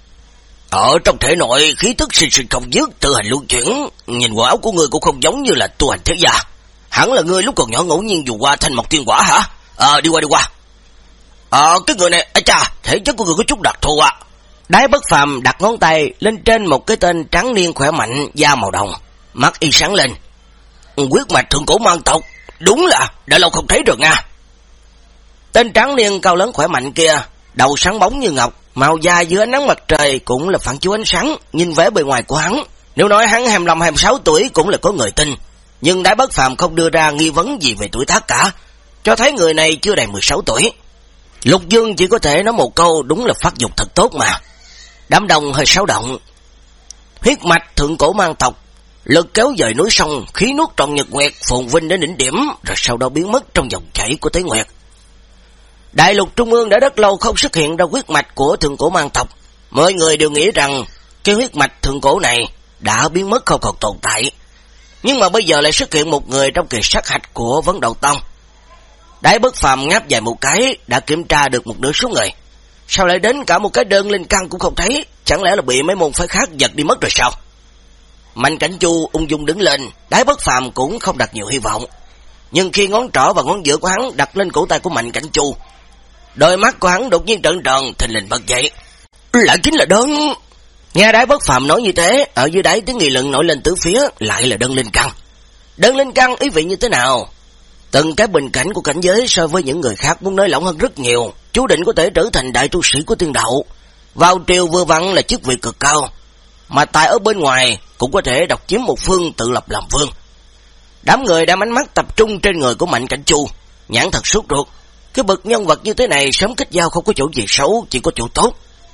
Ở trong thể nội khí tức sinh sinh không dứt, tự hành luân chuyển, nhìn quả áo của ngươi cũng không giống như là tu hành thế gia. Hẳn là ngươi lúc còn nhỏ ngẫu nhiên dù qua thanh mộc tiên quả hả? Ờ đi qua đi qua. Ờ cái người này, ây cha, thể chất của người có chút đặc thù à. Đái Bất Phàm đặt ngón tay lên trên một cái tên trắng niên khỏe mạnh, da màu đồng, mắt y sáng lên. Huyết mạch thượng cổ man tộc, đúng là đã lâu không thấy rồi nha. Tên trắng niên cao lớn khỏe mạnh kia, đầu sáng bóng như ngọc, màu da dưới ánh nắng mặt trời cũng là phản chiếu ánh sáng. Nhìn vẻ bề ngoài của hắn, nếu nói hắn hai mươi lăm hai mươi sáu tuổi cũng là có người tin, nhưng Đái Bất Phàm không đưa ra nghi vấn gì về tuổi tác cả, cho thấy người này chưa đầy mười sáu tuổi. Lục Dương chỉ có thể nói một câu, đúng là phát dục thật tốt mà. Đám đông hơi xáo động. Huyết mạch thượng cổ man tộc, lực kéo dời núi sông, khí nuốt trọn nhật nguyệt, phồn vinh đến đỉnh điểm, rồi sau đó biến mất trong dòng chảy của Tế Nguyệt. Đại lục trung ương đã rất lâu không xuất hiện ra huyết mạch của thượng cổ man tộc. Mọi người đều nghĩ rằng cái huyết mạch thượng cổ này đã biến mất không còn tồn tại. Nhưng mà bây giờ lại xuất hiện một người trong kỳ sát hạch của Vấn Đạo Tông. Đái Bất Phàm ngáp dài một cái, đã kiểm tra được một nửa số người. Sao lại đến cả một cái đơn linh căn cũng không thấy? Chẳng lẽ là bị mấy môn phái khác giật đi mất rồi sao? Mạnh Cảnh Chu ung dung đứng lên, Đái Bất Phàm cũng không đặt nhiều hy vọng. Nhưng khi ngón trỏ và ngón giữa của hắn đặt lên cổ tay của Mạnh Cảnh Chu, đôi mắt của hắn đột nhiên trợn tròn, thình lình bật dậy. Lại chính là đơn. Nghe Đái Bất Phàm nói như thế, ở dưới đáy tiếng nghị luận nổi lên tứ phía, lại là đơn linh căn. Đơn linh căn ý vị như thế nào? Từng cái bình cảnh của cảnh giới so với những người khác muốn nới lỏng hơn rất nhiều, chú định có thể trở thành đại tu sĩ của tiên đạo. Vào triều vừa vặn là chức vị cực cao, mà tại ở bên ngoài cũng có thể độc chiếm một phương tự lập làm vương. Đám người đem ánh mắt tập trung trên người của Mạnh Cảnh Chu, nhãn thật sốt ruột. Cái bậc nhân vật như thế này sớm kết giao không có chỗ gì xấu, chỉ có chỗ tốt.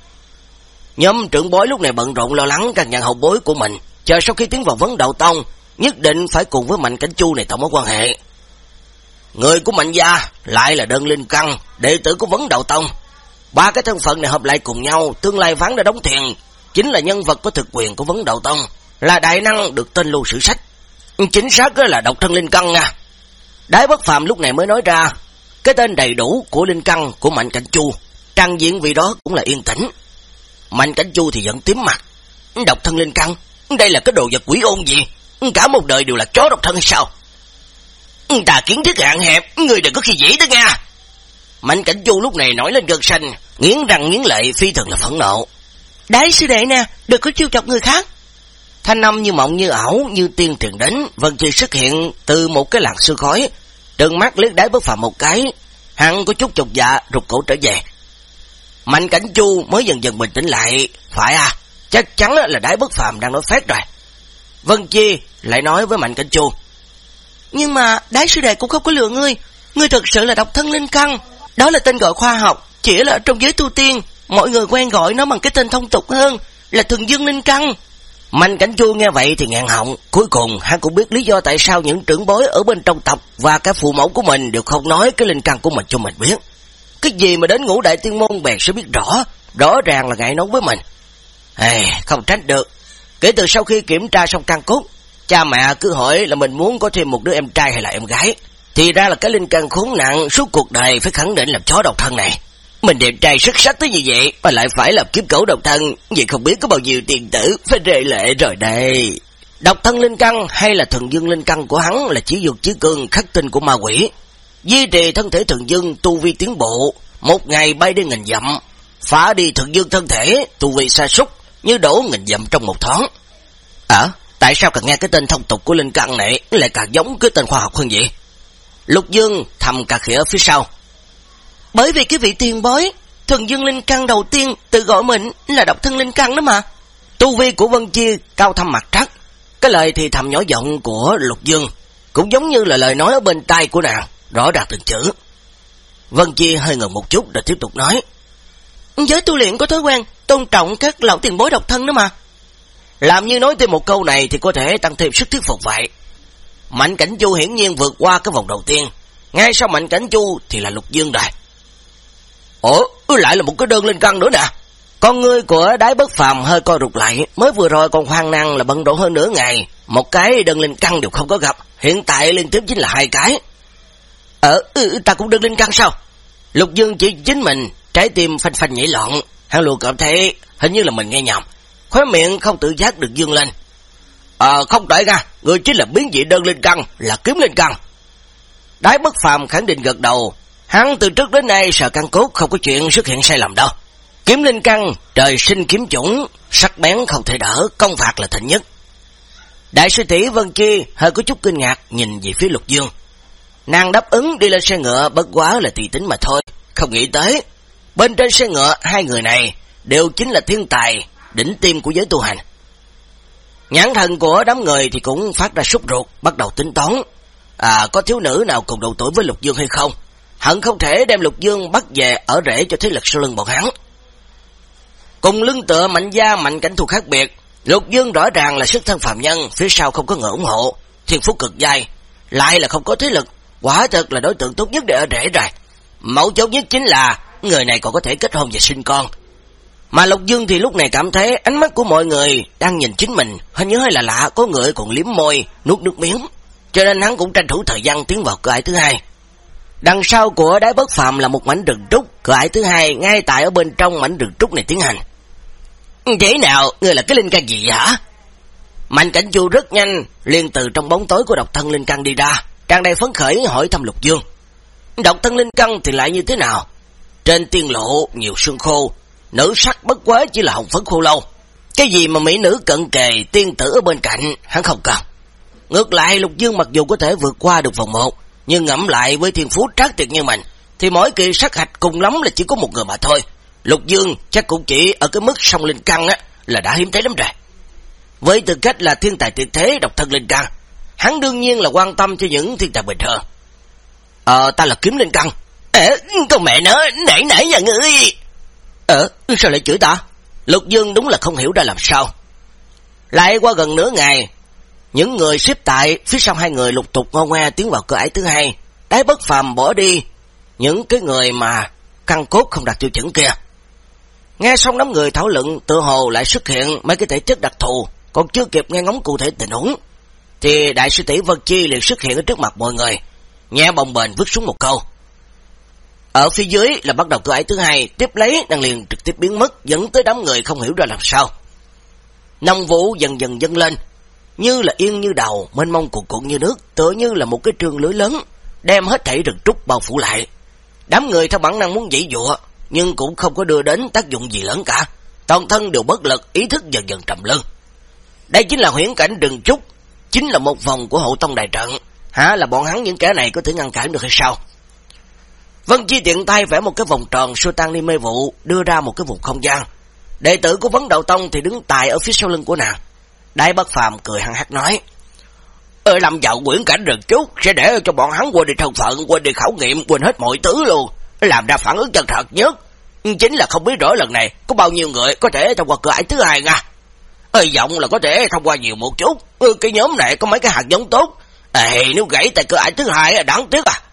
Nhóm trưởng bối lúc này bận rộn lo lắng căn nhận hậu bối của mình, chờ sau khi tiến vào vấn đạo tông, nhất định phải cùng với Mạnh Cảnh Chu này tạo mối quan hệ. Người của Mạnh gia lại là đơn linh căn, đệ tử của vấn đạo tông. Ba cái thân phận này hợp lại cùng nhau, tương lai ván đã đóng thuyền, chính là nhân vật có thực quyền của vấn đạo tông, là đại năng được tên lưu sử sách. Chính xác là độc thân linh căn nha. Đái Bất Phàm lúc này mới nói ra cái tên đầy đủ của linh căn của Mạnh Cảnh Chu. Trang diện vì đó cũng là yên tĩnh. Mạnh Cảnh Chu thì giận tím mặt. Độc thân linh căn, đây là cái đồ vật quỷ ôn gì? Cả một đời đều là chó độc thân hay sao? Ta kiến thức hạn hẹp, người đừng có khi dễ đó nha. Mạnh Cảnh Chu lúc này nổi lên gân xanh, nghiến răng nghiến lợi, phi thường là phẫn nộ. Đái sư đệ nè, đừng có chiêu chọc người khác. Thanh âm như mộng như ảo, như tiên truyền đến, Vân Chi xuất hiện từ một cái làn sương khói, trừng mắt liếc Đái Bất Phàm một cái, hắn có chút chột dạ rụt cổ trở về. Mạnh Cảnh Chu mới dần dần bình tĩnh lại, phải à, chắc chắn là Đái Bất Phàm đang nói phét rồi. Vân Chi lại nói với Mạnh Cảnh Chu, nhưng mà Đái sư đệ cũng không có lừa ngươi, ngươi thật sự là độc thân linh căn, đó là tên gọi khoa học, chỉ là trong giới tu tiên, mọi người quen gọi nó bằng cái tên thông tục hơn, là Thuần Dương linh căn. Mạnh Cảnh Chu nghe vậy thì ngạn họng, cuối cùng hắn cũng biết lý do tại sao những trưởng bối ở bên trong tộc và các phụ mẫu của mình đều không nói cái linh căn của mình cho mình biết. Cái gì mà đến ngũ đại tiên môn bèn sẽ biết rõ, rõ ràng là ngại nói với mình. Ê, không tránh được. Kể từ sau khi kiểm tra xong căn cốt, cha mẹ cứ hỏi là mình muốn có thêm một đứa em trai hay là em gái. Thì ra là cái linh căn khốn nạn suốt cuộc đời phải khẳng định làm chó độc thân này. Mình đẹp trai xuất sắc tới như vậy mà lại phải làm kiếp cẩu độc thân, vậy không biết có bao nhiêu tiền tử phải rơi lệ rồi đây. Độc thân linh căn hay là Thuần Dương linh căn của hắn là chỉ dược chí cương khắc tinh của ma quỷ. Duy trì thân thể Thuần Dương tu vi tiến bộ, một ngày bay đi nghìn dặm, phá đi Thuần Dương thân thể tu vi sa sút như đổ nghìn dặm trong một thoáng. Ờ, à, tại sao càng nghe cái tên thông tục của linh căn này lại càng giống cái tên khoa học hơn vậy? Lục Dương thầm cà khịa ở phía sau. Bởi vì cái vị tiền bối Thuần Dương linh căn đầu tiên tự gọi mình là độc thân linh căn đó mà. Tu vi của Vân Chi cao thâm mặt trắc, cái lời thì thầm nhỏ giọng của Lục Dương cũng giống như là lời nói ở bên tai của nàng, rõ ràng từng chữ. Vân Chi hơi ngừng một chút rồi tiếp tục nói, giới tu luyện có thói quen tôn trọng các lão tiền bối độc thân đó mà. Làm như nói thêm một câu này thì có thể tăng thêm sức thuyết phục vậy. Mạnh Cảnh Chu hiển nhiên vượt qua cái vòng đầu tiên, ngay sau Mạnh Cảnh Chu thì là Lục Dương rồi. Ủa, lại là một cái đơn linh căn nữa nè. Con ngươi của Đái Bất Phàm hơi co rụt lại, mới vừa rồi còn hoang năng là bận rộn hơn nửa ngày, một cái đơn linh căn đều không có gặp, hiện tại liên tiếp chính là hai cái. Ờ, ừ, ta cũng đơn linh căn sao? Lục Dương chỉ chính mình, trái tim phanh phanh nhảy loạn, hắn luôn cảm thấy hình như là mình nghe nhầm, khóe miệng không tự giác được dương lên. Ờ, không tệ ra, người chính là biến dị đơn linh căn, là kiếm linh căn. Đái Bất Phàm khẳng định gật đầu, hắn từ trước đến nay sợ căn cốt không có chuyện xuất hiện sai lầm đâu. Kiếm linh căn, trời sinh kiếm chủng, sắc bén không thể đỡ, công phạt là thịnh nhất. Đại sư tỷ Vân Chi hơi có chút kinh ngạc nhìn về phía Lục Dương. Nàng đáp ứng đi lên xe ngựa bất quá là tùy tính mà thôi, không nghĩ tới bên trên xe ngựa hai người này đều chính là thiên tài đỉnh tim của giới tu hành. Nhãn thần của đám người thì cũng phát ra sốt ruột, bắt đầu tính toán, à, có thiếu nữ nào cùng độ tuổi với Lục Dương hay không, hận không thể đem Lục Dương bắt về ở rễ cho thế lực sau lưng bọn hắn. Cùng lưng tựa Mạnh gia Mạnh Cảnh Thu khác biệt, Lục Dương rõ ràng là xuất thân phàm nhân, phía sau không có người ủng hộ, thiên phú cực dai, lại là không có thế lực, quả thật là đối tượng tốt nhất để ở rễ rồi. Mấu chốt nhất chính là người này còn có thể kết hôn và sinh con. Mà Lục Dương thì lúc này cảm thấy ánh mắt của mọi người đang nhìn chính mình, hình như hơi là lạ, có người còn liếm môi, nuốt nước miếng, cho nên hắn cũng tranh thủ thời gian tiến vào cửa ải thứ hai. Đằng sau của Đái Bất Phàm là một mảnh rừng trúc, cửa ải thứ hai ngay tại ở bên trong mảnh rừng trúc này tiến hành. Thế nào, ngươi là cái linh căn gì hả? Mạnh Cảnh Chu rất nhanh liền từ trong bóng tối của độc thân linh căn đi ra, tràn đầy phấn khởi hỏi thăm Lục Dương. Độc thân linh căn thì lại như thế nào? Trên tiên lộ nhiều xương khô, nữ sắc bất quá chỉ là hồng phấn khô lâu, cái gì mà mỹ nữ cận kề, tiên tử ở bên cạnh hắn không cần. Ngược lại Lục Dương mặc dù có thể vượt qua được vòng một, nhưng ngẫm lại với thiên phú trác tuyệt như mình thì mỗi kỳ sát hạch cùng lắm là chỉ có một người mà thôi. Lục Dương chắc cũng chỉ ở cái mức song linh căn á là đã hiếm thấy lắm rồi. Với tư cách là thiên tài tuyệt thế độc thân linh căn, hắn đương nhiên là quan tâm cho những thiên tài bình thường. Ờ, ta là Kiếm Linh Căn. Ờ, con mẹ nó, nãy nãy nhà ngươi. Ờ, sao lại chửi ta? Lục Dương đúng là không hiểu ra làm sao. Lại qua gần nửa ngày, những người xếp tại phía sau hai người lục tục ngo ngoe tiến vào cửa ải thứ hai. Đái Bất Phàm bỏ đi những cái người mà căn cốt không đạt tiêu chuẩn kia. Nghe xong đám người thảo luận, tự hồ lại xuất hiện mấy cái thể chất đặc thù, còn chưa kịp nghe ngóng cụ thể tình huống, thì đại sư tỷ Vân Chi liền xuất hiện ở trước mặt mọi người, nhẹ bồng bềnh vứt xuống một câu. Ở phía dưới là bắt đầu cửa ải thứ hai, tiếp lấy nàng liền trực tiếp biến mất, dẫn tới đám người không hiểu ra làm sao. Nông vũ dần dần dâng lên, như là yên như đầu, mênh mông cuộn cuộn như nước, tựa như là một cái trường lưới lớn, đem hết thảy rừng trúc bao phủ lại. Đám người theo bản năng muốn giãy giụa, nhưng cũng không có đưa đến tác dụng gì lớn cả, toàn thân đều bất lực, ý thức dần dần trầm luân. Đây chính là huyễn cảnh rừng trúc, chính là một vòng của hộ tông đại trận, hả là bọn hắn những kẻ này có thể ngăn cản được hay sao? Vân Chi tiện tay vẽ một cái vòng tròn xua tan đi mê vụ, đưa ra một cái vùng không gian. Đệ tử của Vấn Đạo Tông thì đứng tài ở phía sau lưng của nàng. Đái Bất Phàm cười hăng hắc nói: Ơi, làm dạo quyển cảnh rừng trúc sẽ để cho bọn hắn quên đi thân phận, quên đi khảo nghiệm, quên hết mọi thứ luôn, làm ra phản ứng chân thật nhất. Chính là không biết rõ lần này có bao nhiêu người có thể thông qua cửa ải thứ hai nha. Ơi, giọng là có thể thông qua nhiều một chút. Ừ, cái nhóm này có mấy cái hạt giống tốt. Ê, nếu gãy tại cửa ải thứ hai đáng tiếc à.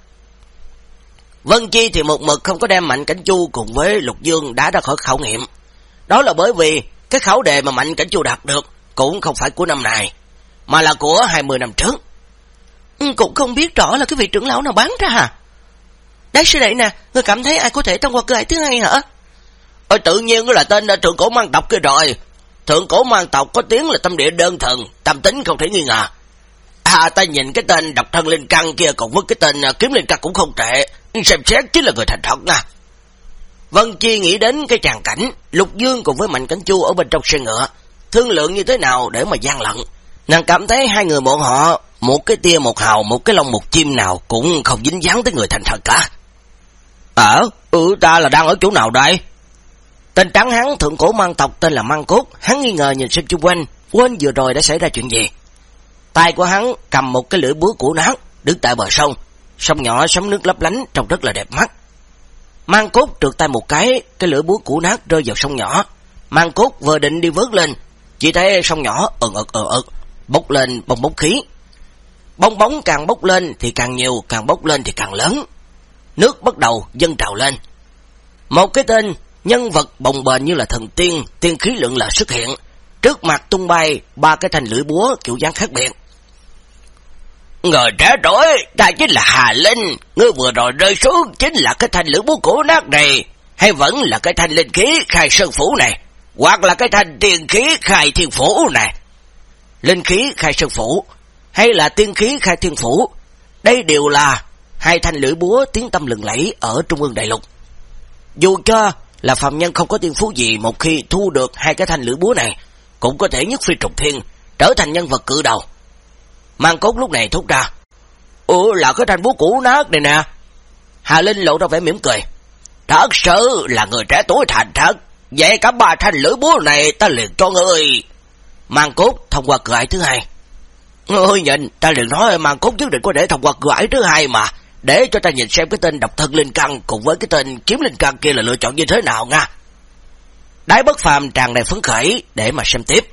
Vân Chi thì một mực không có đem Mạnh Cảnh Chu cùng với Lục Dương đã ra khỏi khảo nghiệm. Đó là bởi vì cái khảo đề mà Mạnh Cảnh Chu đạt được cũng không phải của năm này, mà là của hai mươi năm trước. Ừ, cũng không biết rõ là cái vị trưởng lão nào bán ra hả? Đấy sư đệ nè, người cảm thấy ai có thể thông qua cửa ải thứ hai hả? Ờ, tự nhiên đó là tên Thượng Cổ Mang Tộc kia rồi. Thượng Cổ Mang Tộc có tiếng là tâm địa đơn thuần, tâm tính không thể nghi ngờ. À, ta nhìn cái tên Độc Thân Linh Căn kia cùng với cái tên Kiếm Linh Căn cũng không tệ, xem xét chính là người thành thật nha. Vân Chi nghĩ đến cái tràng cảnh Lục Dương cùng với Mạnh Cảnh Chu ở bên trong xe ngựa, thương lượng như thế nào để mà gian lận. Nàng cảm thấy hai người bọn họ, một cái tia một hào, một cái lông một chim nào cũng không dính dáng tới người thành thật cả. Ờ, ừ, ta là đang ở chỗ nào đây? Tên trắng hắn Thượng Cổ Mang Tộc tên là Mang Cốt, hắn nghi ngờ nhìn xem chung quanh, quên vừa rồi đã xảy ra chuyện gì. Tay của hắn cầm một cái lưỡi búa cũ nát, đứng tại bờ sông, sông nhỏ sóng nước lấp lánh trông rất là đẹp mắt. Mang Cốt trượt tay một cái, cái lưỡi búa cũ nát rơi vào sông nhỏ. Mang Cốt vừa định đi vớt lên, chỉ thấy sông nhỏ ừng ực ừng ực bốc lên bong bóng khí. Bong bóng càng bốc lên thì càng nhiều, càng bốc lên thì càng lớn. Nước bắt đầu dâng trào lên. Một cái tên nhân vật bồng bềnh như là thần tiên, tiên khí lượng là xuất hiện, trước mặt tung bay ba cái thanh lưỡi búa kiểu dáng khác biệt. Người trẻ tuổi, ta chính là Hà Linh, ngươi vừa rồi rơi xuống chính là cái thanh lưỡi búa cổ nát này, hay vẫn là cái thanh linh khí khai sơn phủ này, hoặc là cái thanh tiên khí khai thiên phủ này. Linh khí khai sơn phủ hay là tiên khí khai thiên phủ, đây đều là hai thanh lưỡi búa tiếng tăm lừng lẫy ở Trung ương đại lục. Dù cho là phàm nhân không có tiên phú gì, một khi thu được hai cái thanh lưỡi búa này cũng có thể nhất phi trùng thiên, trở thành nhân vật cự đầu. Mang Cốt lúc này thốt ra: Ủa, là cái thanh búa cũ nát này nè. Hà Linh lộ ra vẻ mỉm cười: Thật sự là người trẻ tuổi thành thật, vậy cả ba thanh lưỡi búa này ta liền cho ngươi. Mang Cốt thông qua cửa ải thứ hai. Ngươi nhìn, ta liền nói Mang Cốt nhất định có thể thông qua cửa ải thứ hai mà, để cho ta nhìn xem cái tên Độc Thân Linh Căn cùng với cái tên Kiếm Linh Căn kia là lựa chọn như thế nào nha. Đái Bất Phàm tràn đầy phấn khởi để mà xem tiếp.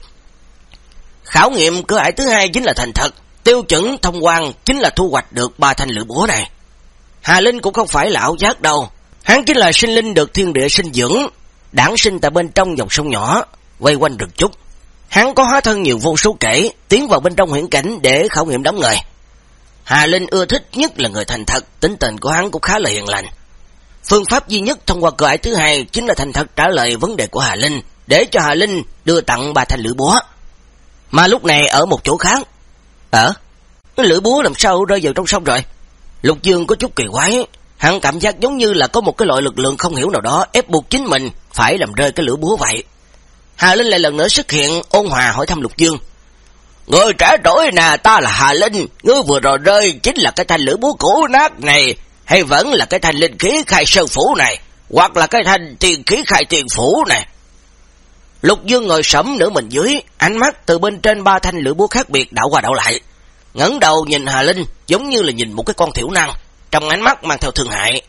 Khảo nghiệm cửa ải thứ hai chính là thành thật, tiêu chuẩn thông quan chính là thu hoạch được ba thanh lưỡi búa này. Hà Linh cũng không phải là ảo giác đâu, hắn chính là sinh linh được thiên địa sinh dưỡng, đản sinh tại bên trong dòng sông nhỏ quay quanh rừng trúc. Hắn có hóa thân nhiều vô số kể, tiến vào bên trong huyễn cảnh để khảo nghiệm đám người. Hà Linh ưa thích nhất là người thành thật, tính tình của hắn cũng khá là hiền lành. Phương pháp duy nhất thông qua cửa ải thứ hai chính là thành thật trả lời vấn đề của Hà Linh, để cho Hà Linh đưa tặng ba thanh lưỡi búa. Mà lúc này ở một chỗ khác, Ờ, cái lưỡi búa làm sao rơi vào trong sông rồi? Lục Dương có chút kỳ quái, hắn cảm giác giống như là có một cái loại lực lượng không hiểu nào đó ép buộc chính mình phải làm rơi cái lưỡi búa vậy. Hà Linh lại lần nữa xuất hiện, ôn hòa hỏi thăm Lục Dương: Người trẻ tuổi nè, ta là Hà Linh, ngươi vừa rồi rơi chính là cái thanh lưỡi búa cũ nát này, hay vẫn là cái thanh linh khí khai sơn phủ này, hoặc là cái thanh tiền khí khai tiền phủ này? Lục Dương ngồi sẫm nửa mình dưới, ánh mắt từ bên trên ba thanh lưỡi búa khác biệt đảo qua đảo lại. ngẩng đầu nhìn Hà Linh giống như là nhìn một cái con thiểu năng, trong ánh mắt mang theo thương hại.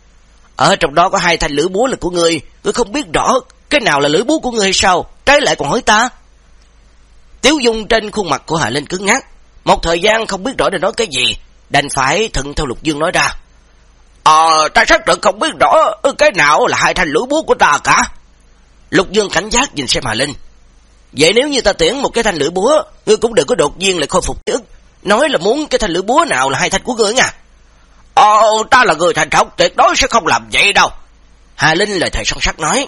Ở trong đó có hai thanh lưỡi búa là của ngươi, ngươi không biết rõ cái nào là lưỡi búa của ngươi hay sao, trái lại còn hỏi ta? Tiếu dung trên khuôn mặt của Hà Linh cứng ngắc, một thời gian không biết rõ để nói cái gì, đành phải thuận theo Lục Dương nói ra. Ờ, ta xác thực không biết rõ cái nào là hai thanh lưỡi búa của ta cả. Lục Dương cảnh giác nhìn xem Hà Linh. Vậy nếu như ta tuyển một cái thanh lưỡi búa, ngươi cũng đừng có đột nhiên lại khôi phục ký ức, nói là muốn cái thanh lưỡi búa nào là hai thanh của ngươi nha. Ờ, ta là người thành thục, tuyệt đối sẽ không làm vậy đâu. Hà Linh lời thề son sắt nói.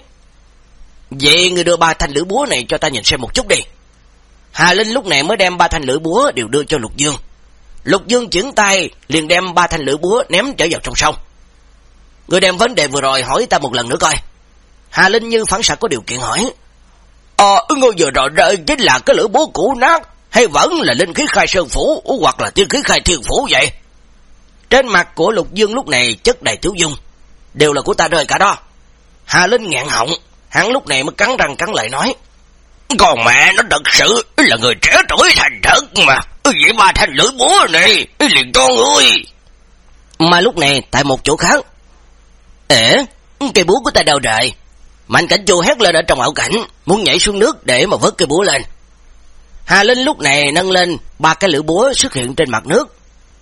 Vậy ngươi đưa ba thanh lưỡi búa này cho ta nhìn xem một chút đi. Hà Linh lúc này mới đem ba thanh lưỡi búa đều đưa cho Lục Dương. Lục Dương chuyển tay liền đem ba thanh lưỡi búa ném trở vào trong sông. Ngươi đem vấn đề vừa rồi hỏi ta một lần nữa coi. Hà Linh như phản xạ có điều kiện hỏi. Ờ, ngươi vừa rồi rơi chính là cái lưỡi búa cũ nát, hay vẫn là linh khí khai sơn phủ, hoặc là tiên khí khai thiên phủ vậy? Trên mặt của Lục Dương lúc này chất đầy tiếu dung. Đều là của ta rơi cả đó. Hà Linh nghẹn họng, hắn lúc này mới cắn răng cắn lợi nói. Còn mẹ nó thật sự là người trẻ tuổi thành thật mà, vậy ba thanh lưỡi búa này liền cho ngươi. Mà lúc này tại một chỗ khác. Ế, cây búa của ta đâu rồi? Mạnh Cảnh Chu hét lên ở trong ảo cảnh, muốn nhảy xuống nước để mà vớt cây búa lên. Hà Linh lúc này nâng lên ba cái lưỡi búa xuất hiện trên mặt nước.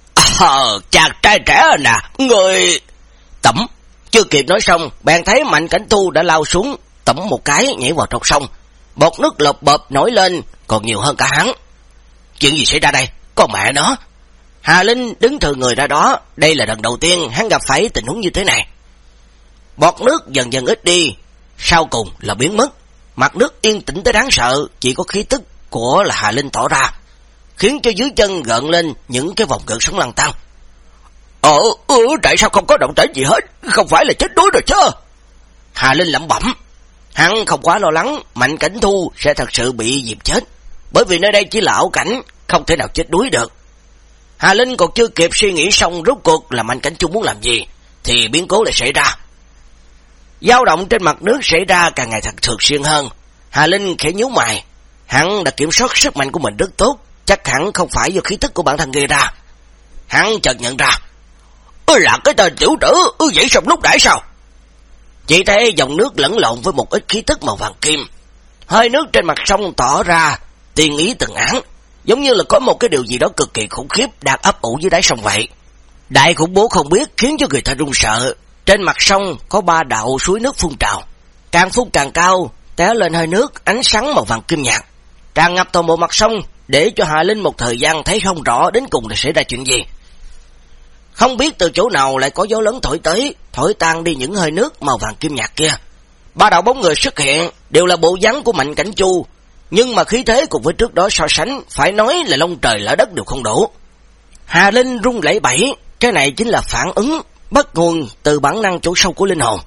Ờ, chàng trai trẻ nè, người... Tẩm, chưa kịp nói xong, bèn thấy Mạnh Cảnh Thu đã lao xuống, tẩm một cái nhảy vào trong sông. Bọt nước lộp bộp nổi lên, còn nhiều hơn cả hắn. Chuyện gì xảy ra đây? Con mẹ nó! Hà Linh đứng thừa người ra đó, đây là lần đầu tiên hắn gặp phải tình huống như thế này. Bọt nước dần dần ít đi, sau cùng là biến mất. Mặt nước yên tĩnh tới đáng sợ, chỉ có khí tức của là Hà Linh tỏ ra, khiến cho dưới chân gợn lên những cái vòng gợn sóng lăn tăn. Ờ, ừ, tại sao không có động tĩnh gì hết? Không phải là chết đuối rồi chứ? Hà Linh lẩm bẩm. Hắn không quá lo lắng Mạnh Cảnh Thu sẽ thật sự bị dịp chết, bởi vì nơi đây chỉ là ảo cảnh, không thể nào chết đuối được. Hà Linh còn chưa kịp suy nghĩ xong rốt cuộc là Mạnh Cảnh Chu muốn làm gì, thì biến cố lại xảy ra. Dao động trên mặt nước xảy ra càng ngày thật thường xuyên hơn. Hà Linh khẽ nhíu mày, hắn đã kiểm soát sức mạnh của mình rất tốt, chắc hẳn không phải do khí tức của bản thân gây ra. Hắn chợt nhận ra, ư là cái tên tiểu tử, ư vậy xong lúc nãy sao? Chỉ thấy dòng nước lẫn lộn với một ít khí tức màu vàng kim, hơi nước trên mặt sông tỏ ra tiên ý từng áng, giống như là có một cái điều gì đó cực kỳ khủng khiếp đang ấp ủ dưới đáy sông vậy. Đại khủng bố không biết khiến cho người ta run sợ. Trên mặt sông có ba đạo suối nước phun trào, càng phun càng cao, té lên hơi nước ánh sáng màu vàng kim nhạt, tràn ngập toàn bộ mặt sông, để cho Hà Linh một thời gian thấy không rõ đến cùng là xảy ra chuyện gì. Không biết từ chỗ nào lại có gió lớn thổi tới, thổi tan đi những hơi nước màu vàng kim nhạt kia. Ba đạo bóng người xuất hiện đều là bộ dáng của Mạnh Cảnh Chu, nhưng mà khí thế cùng với trước đó so sánh phải nói là lông trời lở đất đều không đủ. Hà Linh run lẩy bẩy, cái này chính là phản ứng bắt nguồn từ bản năng chỗ sâu của linh hồn.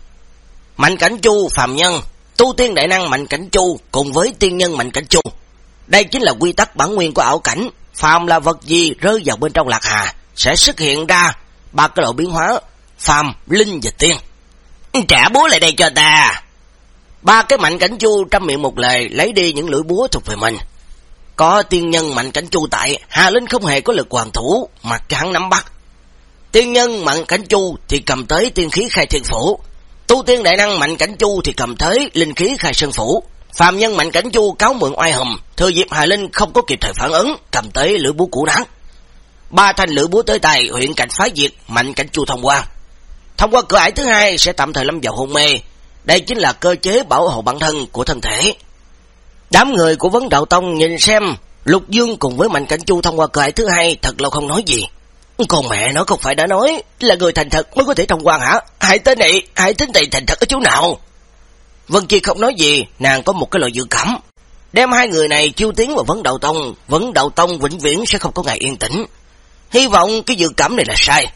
Mạnh Cảnh Chu phàm nhân, tu tiên đại năng Mạnh Cảnh Chu cùng với tiên nhân Mạnh Cảnh Chu, đây chính là quy tắc bản nguyên của ảo cảnh. Phàm là vật gì rơi vào bên trong lạc hà sẽ xuất hiện ra ba cái độ biến hóa: phàm, linh và tiên. Trả búa lại đây cho ta. Ba cái Mạnh Cảnh Chu trăm miệng một lời lấy đi những lưỡi búa thuộc về mình. Có tiên nhân Mạnh Cảnh Chu tại, Hà Linh không hề có lực hoàn thủ, mặc cho hắn nắm bắt. Tiên nhân Mạnh Cảnh Chu thì cầm tới tiên khí khai thiên phủ, tu tiên đại năng Mạnh Cảnh Chu thì cầm tới linh khí khai sơn phủ. Phàm nhân Mạnh Cảnh Chu cáo mượn oai hùng, thừa dịp Hà Linh không có kịp thời phản ứng, cầm tới lưỡi búa cũ nát. Ba thanh lưỡi búa tới tay, huyện cảnh phá diệt Mạnh Cảnh Chu thông qua. Thông qua cửa ải thứ hai sẽ tạm thời lâm vào hôn mê. Đây chính là cơ chế bảo hộ bản thân của thân thể. Đám người của Vấn Đạo Tông nhìn xem Lục Dương cùng với Mạnh Cảnh Chu thông qua cửa ải thứ hai, thật lâu không nói gì. Con mẹ nó, không phải đã nói là người thành thật mới có thể thông qua hả? Hai tên này, hai tên này thành thật ở chỗ nào? Vân Chi không nói gì, nàng có một cái loại dự cảm, đem hai người này chiêu tiến vào Vấn Đạo Tông, Vấn Đạo Tông vĩnh viễn sẽ không có ngày yên tĩnh. Hy vọng cái dự cảm này là sai.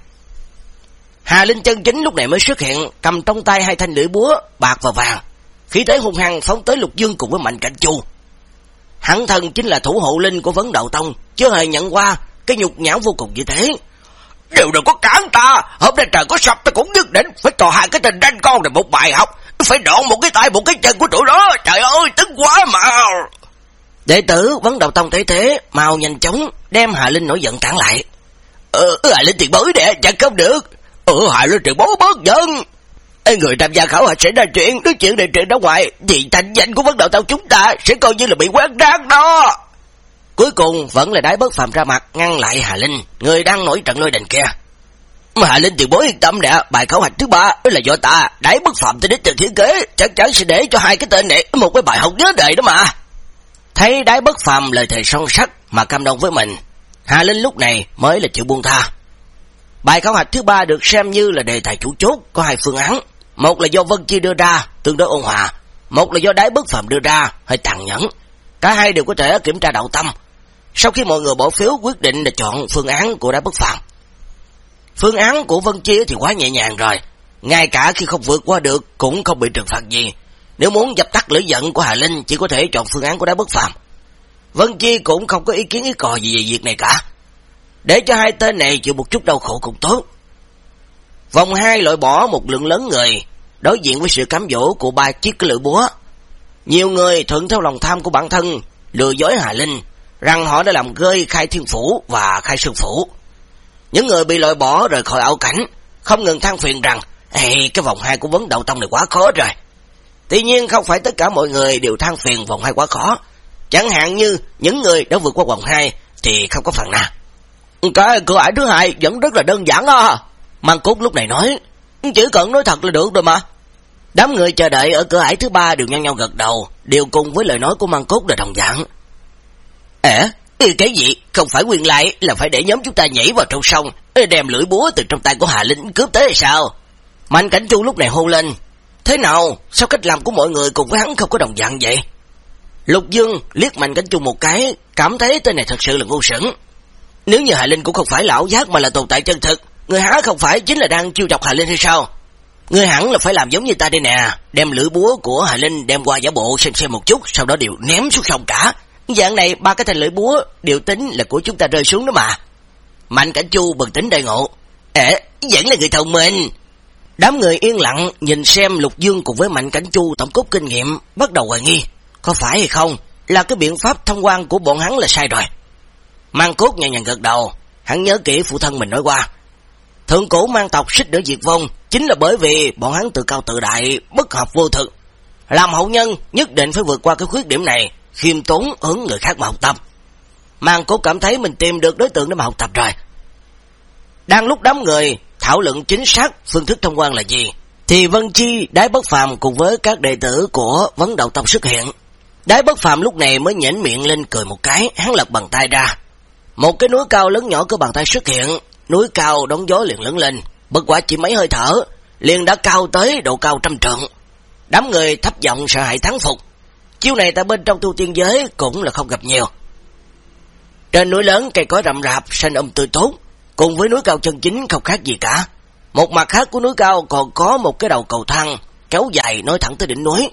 Hà Linh chân chính lúc này mới xuất hiện, cầm trong tay hai thanh lưỡi búa bạc và vàng, khí thế hung hăng phóng tới Lục Dương cùng với Mạnh Cảnh Chu. Hắn thân chính là thủ hộ linh của Vấn Đạo Tông, chưa hề nhận qua cái nhục nhã vô cùng như thế. Đều đừng có cản ta, hôm nay trời có sập ta cũng nhất định phải cho hai cái tên đanh con này một bài học, phải đoạn một cái tay một cái chân của tụi đó, trời ơi tức quá mà. Đệ tử Vấn Đạo Tông thấy thế, mau nhanh chóng đem Hà Linh nổi giận cản lại. Ờ, Hà Linh tiền bối nè, chắc không được. Ờ, Hà Linh tiền bối bớt giận. Ê, người tham gia khảo hạch sẽ ra chuyện, nói chuyện này chuyện ra ngoài, thì thành danh của Vấn Đạo Tông chúng ta sẽ coi như là bị quát rác đó. Cuối cùng vẫn là Đái Bất Phàm ra mặt ngăn lại Hà Linh, người đang nổi trận lôi đình kia. Mà Hà Linh tiền bối yên tâm nè, bài khảo hạch thứ ba là do ta, Đái Bất Phàm tới đích từ thiết kế, chắc chắn sẽ để cho hai cái tên này một cái bài học nhớ đời đó mà. Thấy Đái Bất Phàm lời thề son sắt mà cam đoan với mình, Hà Linh lúc này mới là chịu buông tha. Bài khảo hạch thứ ba được xem như là đề tài chủ chốt, có hai phương án, một là do Vân Chi đưa ra, tương đối ôn hòa, một là do Đái Bất Phàm đưa ra, hơi tàn nhẫn. Cả hai đều có thể kiểm tra đạo tâm. Sau khi mọi người bỏ phiếu quyết định là chọn phương án của Đái Bất Phàm. Phương án của Vân Chi thì quá nhẹ nhàng rồi, ngay cả khi không vượt qua được cũng không bị trừng phạt gì. Nếu muốn dập tắt lửa giận của Hà Linh chỉ có thể chọn phương án của Đái Bất Phàm. Vân Chi cũng không có ý kiến ý cò gì về việc này cả, để cho hai tên này chịu một chút đau khổ cũng tốt. Vòng hai loại bỏ một lượng lớn người, đối diện với sự cám dỗ của ba chiếc cái lưỡi búa. Nhiều người thuận theo lòng tham của bản thân, lừa dối Hà Linh rằng họ đã làm rơi Khai Thiên Phủ và Khai Sơn Phủ. Những người bị loại bỏ rời khỏi ảo cảnh không ngừng than phiền rằng Ê, cái vòng hai của Vấn Đạo Tông này quá khó rồi. Tuy nhiên không phải tất cả mọi người đều than phiền vòng hai quá khó. Chẳng hạn như những người đã vượt qua vòng hai thì không có phần nào. Cái cửa ải thứ hai vẫn rất là đơn giản á. Mang Cốt lúc này nói, chỉ cần nói thật là được rồi mà. Đám người chờ đợi ở cửa ải thứ ba đều nhao nhao gật đầu, đều cùng với lời nói của Mang Cốt là đồng dạng. Ê, cái gì? Không phải nguyên lại là phải để nhóm chúng ta nhảy vào trong sông, đem lưỡi búa từ trong tay của Hà Linh cướp tới hay sao? Mạnh Cảnh Chu lúc này hô lên, thế nào? Sao cách làm của mọi người cùng với hắn không có đồng dạng vậy? Lục Dương liếc Mạnh Cảnh Chu một cái, cảm thấy tên này thật sự là ngu xuẩn. Nếu như Hà Linh cũng không phải là ảo giác mà là tồn tại chân thực, người há không phải chính là đang chiêu chọc Hà Linh hay sao? Người hẳn là phải làm giống như ta đây nè, đem lưỡi búa của Hà Linh đem qua giả bộ xem xem một chút, sau đó đều ném xuống sông cả. Dạng này ba cái thanh lưỡi búa đều tính là của chúng ta rơi xuống đó mà. Mạnh Cảnh Chu bừng tỉnh đại ngộ, ế, vẫn là người thông minh. Đám người yên lặng nhìn xem Lục Dương cùng với Mạnh Cảnh Chu tổng cốt kinh nghiệm, bắt đầu hoài nghi, có phải hay không là cái biện pháp thông quan của bọn hắn là sai rồi. Mang Cốt nhẹ nhàng gật đầu, hắn nhớ kỹ phụ thân mình nói qua, thượng cổ mang tộc xích đỡ diệt vong chính là bởi vì bọn hắn tự cao tự đại, bất hợp vô thực. Làm hậu nhân nhất định phải vượt qua cái khuyết điểm này, khiêm tốn hướng người khác mà học tập. Mang Cốt cảm thấy mình tìm được đối tượng để mà học tập rồi. Đang lúc đám người thảo luận chính xác phương thức thông quan là gì, thì Vân Chi, Đái Bất Phàm cùng với các đệ tử của Vấn Đạo Tông xuất hiện. Đái Bất Phàm lúc này mới nhếch miệng lên cười một cái, hắn lật bàn tay ra. Một cái núi cao lớn nhỏ của bàn tay xuất hiện, núi cao đón gió liền lớn lên, bất quả chỉ mấy hơi thở, liền đã cao tới độ cao trăm trượng. Đám người thấp giọng sợ hãi thán phục. Chiêu này tại bên trong tu tiên giới cũng là không gặp nhiều. Trên núi lớn cây cối rậm rạp, xanh um tươi tốt, cùng với núi cao chân chính không khác gì cả. Một mặt khác của núi cao còn có một cái đầu cầu thang kéo dài nối thẳng tới đỉnh núi.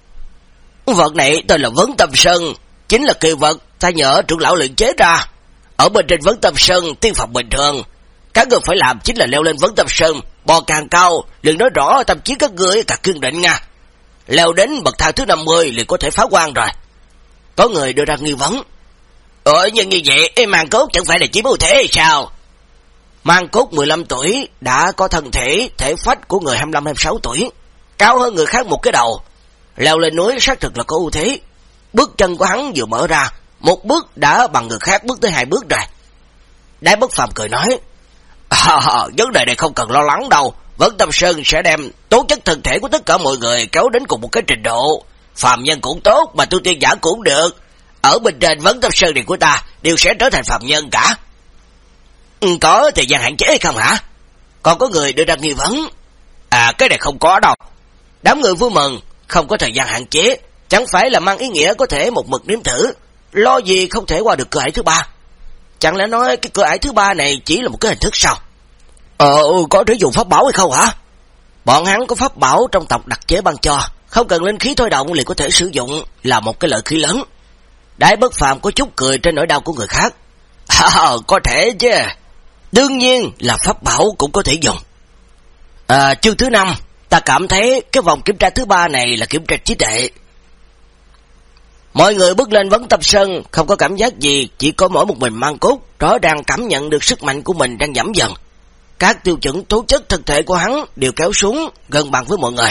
Vật này tên là Vấn Tâm Sơn, chính là kỳ vật ta nhờ trưởng lão luyện chế ra. Ở bên trên Vấn Tâm Sơn tiên phẩm bình thường, các người phải làm chính là leo lên Vấn Tâm Sơn, bò càng cao, liền nói rõ tâm trí các ngươi càng kiên định nha. Leo đến bậc thang thứ năm mươi liền có thể phá quan rồi. Có người đưa ra nghi vấn, Ờ nhưng như vậy Mang Cốt chẳng phải là chiếm ưu thế hay sao? Mang Cốt mười lăm tuổi đã có thân thể thể phách của người hai mươi lăm hai mươi sáu tuổi, cao hơn người khác một cái đầu. Leo lên núi xác thực là có ưu thế. Bước chân của hắn vừa mở ra, một bước đã bằng người khác bước tới hai bước rồi. Đái Bất Phàm cười nói, à, vấn đề này không cần lo lắng đâu. Vấn Tâm Sơn sẽ đem tố chất thân thể của tất cả mọi người kéo đến cùng một cái trình độ. Phàm nhân cũng tốt, mà tu tiên giả cũng được. Ở bên trên Vấn Tâm Sơn này của ta đều sẽ trở thành phàm nhân cả. Ừ, có thời gian hạn chế hay không hả? Còn có người đưa ra nghi vấn. À, cái này không có đâu. Đám người vui mừng, không có thời gian hạn chế, chẳng phải là mang ý nghĩa có thể một mực nếm thử. Lo gì không thể qua được cửa ải thứ ba? Chẳng lẽ nói cái cửa ải thứ ba này chỉ là một cái hình thức sao? Ờ, có thể dùng pháp bảo hay không hả? Bọn hắn có pháp bảo trong tộc đặc chế ban cho, không cần linh khí thôi động liền có thể sử dụng, là một cái lợi khí lớn. Đái Bất Phàm có chút cười trên nỗi đau của người khác. À, có thể chứ. Đương nhiên là pháp bảo cũng có thể dùng. À, chương thứ năm, ta cảm thấy cái vòng kiểm tra thứ ba này là kiểm tra trí tuệ. Mọi người bước lên vấn tâm sơn, không có cảm giác gì, chỉ có mỗi một mình Mang Cốt rõ ràng cảm nhận được sức mạnh của mình đang giảm dần. Các tiêu chuẩn tố chất thực thể của hắn đều kéo xuống gần bằng với mọi người.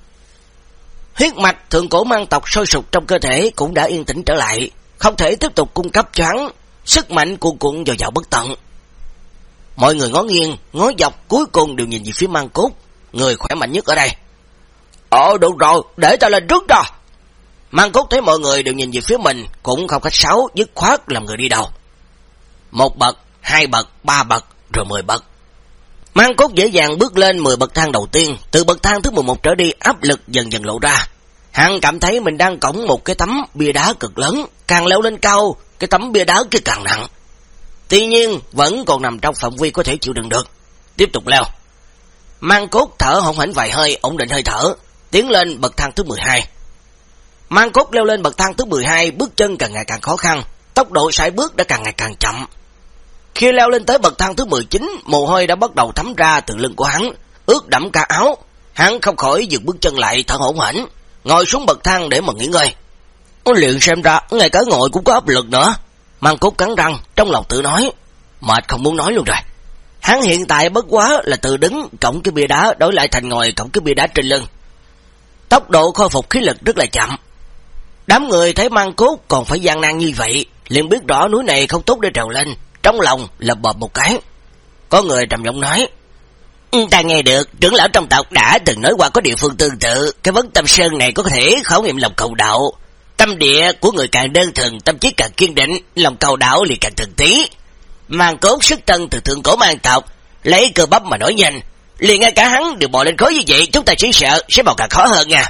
Huyết mạch thượng cổ mang tộc sôi sục trong cơ thể cũng đã yên tĩnh trở lại, không thể tiếp tục cung cấp cho hắn sức mạnh cuồn cuộn dồi dào bất tận. Mọi người ngó nghiêng, ngó dọc, cuối cùng đều nhìn về phía Mang Cốt, người khỏe mạnh nhất ở đây. Ồ, đủ rồi, để ta lên trước rồi. Mang Cốt thấy mọi người đều nhìn về phía mình, cũng không khách sáo, dứt khoát làm người đi đầu. Một bậc, hai bậc, ba bậc, rồi mười bậc. Mang Cốt dễ dàng bước lên mười bậc thang đầu tiên, từ bậc thang thứ mười một trở đi áp lực dần dần lộ ra. Hắn cảm thấy mình đang cõng một cái tấm bia đá cực lớn, càng leo lên cao, cái tấm bia đá kia càng nặng. Tuy nhiên, vẫn còn nằm trong phạm vi có thể chịu đựng được. Tiếp tục leo. Mang Cốt thở hổn hển vài hơi, ổn định hơi thở, tiến lên bậc thang thứ mười hai. Mang Cốt leo lên bậc thang thứ mười hai, bước chân càng ngày càng khó khăn, tốc độ sải bước đã càng ngày càng chậm. Khi leo lên tới bậc thang thứ mười chín, mồ hôi đã bắt đầu thấm ra từ lưng của hắn, ướt đẫm cả áo. Hắn không khỏi dừng bước chân lại, thở hổn hển, ngồi xuống bậc thang để mà nghỉ ngơi. Liền xem ra ngay cả ngồi cũng có áp lực nữa. Mang Cốt cắn răng, trong lòng tự nói, mệt không muốn nói luôn rồi. Hắn hiện tại bất quá là tự đứng cộng cái bia đá đổi lại thành ngồi cộng cái bia đá trên lưng. Tốc độ khôi phục khí lực rất là chậm. Đám người thấy Mang Cốt còn phải gian nan như vậy, liền biết rõ núi này không tốt để trèo lên, trong lòng lầm bầm một cái. Có người trầm giọng nói, ta nghe được trưởng lão trong tộc đã từng nói qua có địa phương tương tự, cái vấn tâm sơn này có thể khảo nghiệm lòng cầu đạo. Tâm địa của người càng đơn thuần, tâm trí càng kiên định, lòng cầu đạo liền càng thuần tí. Mang Cốt sức thân từ thượng cổ mang tộc, lấy cơ bắp mà nói nhanh, liền ngay cả hắn đều bò lên khối như vậy, chúng ta chỉ sợ sẽ bò càng khó hơn nha.